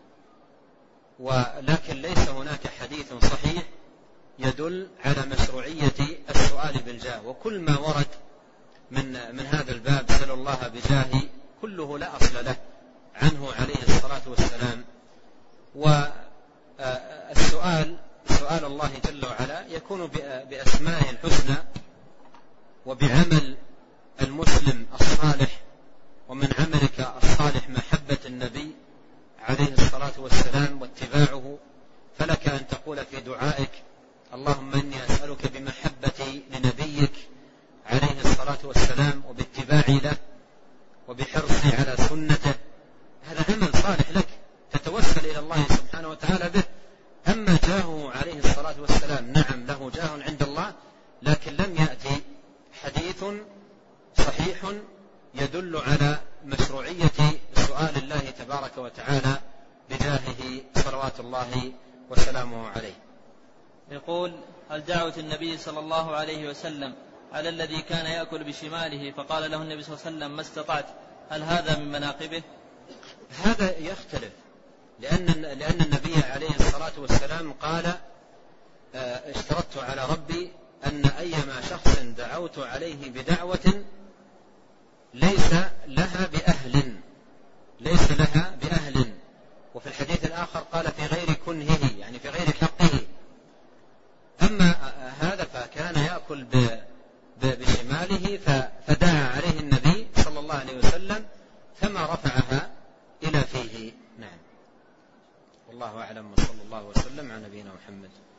[SPEAKER 2] ولكن ليس هناك حديث صحيح يدل على مشروعية السؤال بالجاه. وكل ما ورد من من هذا الباب سأل الله بجاهه كله لا أصل له عنه عليه الصلاة والسلام. والسؤال سؤال الله جل وعلا يكون بأسمائه الحسنى وبعمل المسلم الصالح، ومن عملك الصالح محبة النبي عليه الصلاة والسلام واتباعه. فلك أن تقول في دعائك: اللهم إني أسألك بمحبتي لنبيك عليه الصلاة والسلام وباتباعي له وبحرصي على سنته. هذا عمل صالح لك تتوسل إلى الله سبحانه وتعالى به. أما جاهه عليه الصلاة والسلام، نعم له جاه عند الله، لكن لم يأتي حديث صحيح يدل على مشروعية سؤال الله تبارك وتعالى بجاهه صلوات الله وسلامه عليه.
[SPEAKER 1] يقول: هل دعوة النبي صلى الله عليه وسلم على الذي كان يأكل بشماله فقال له النبي صلى الله عليه وسلم: ما استطعت، هل هذا من مناقبه؟
[SPEAKER 2] هذا يختلف، لأن, لأن النبي عليه الصلاة والسلام قال: اشترطت على ربي أن أيما شخص دعوت عليه بدعوة ليس لها بأهل ليس لها بأهل وفي الحديث الآخر قال: في غير كنهه، يعني في غير حقه. أما هذا فكان يأكل بشماله فدعا عليه النبي صلى الله عليه وسلم فما رفعها إلى فيه. نعم، والله أعلم، وصلى الله وسلم على نبينا محمد.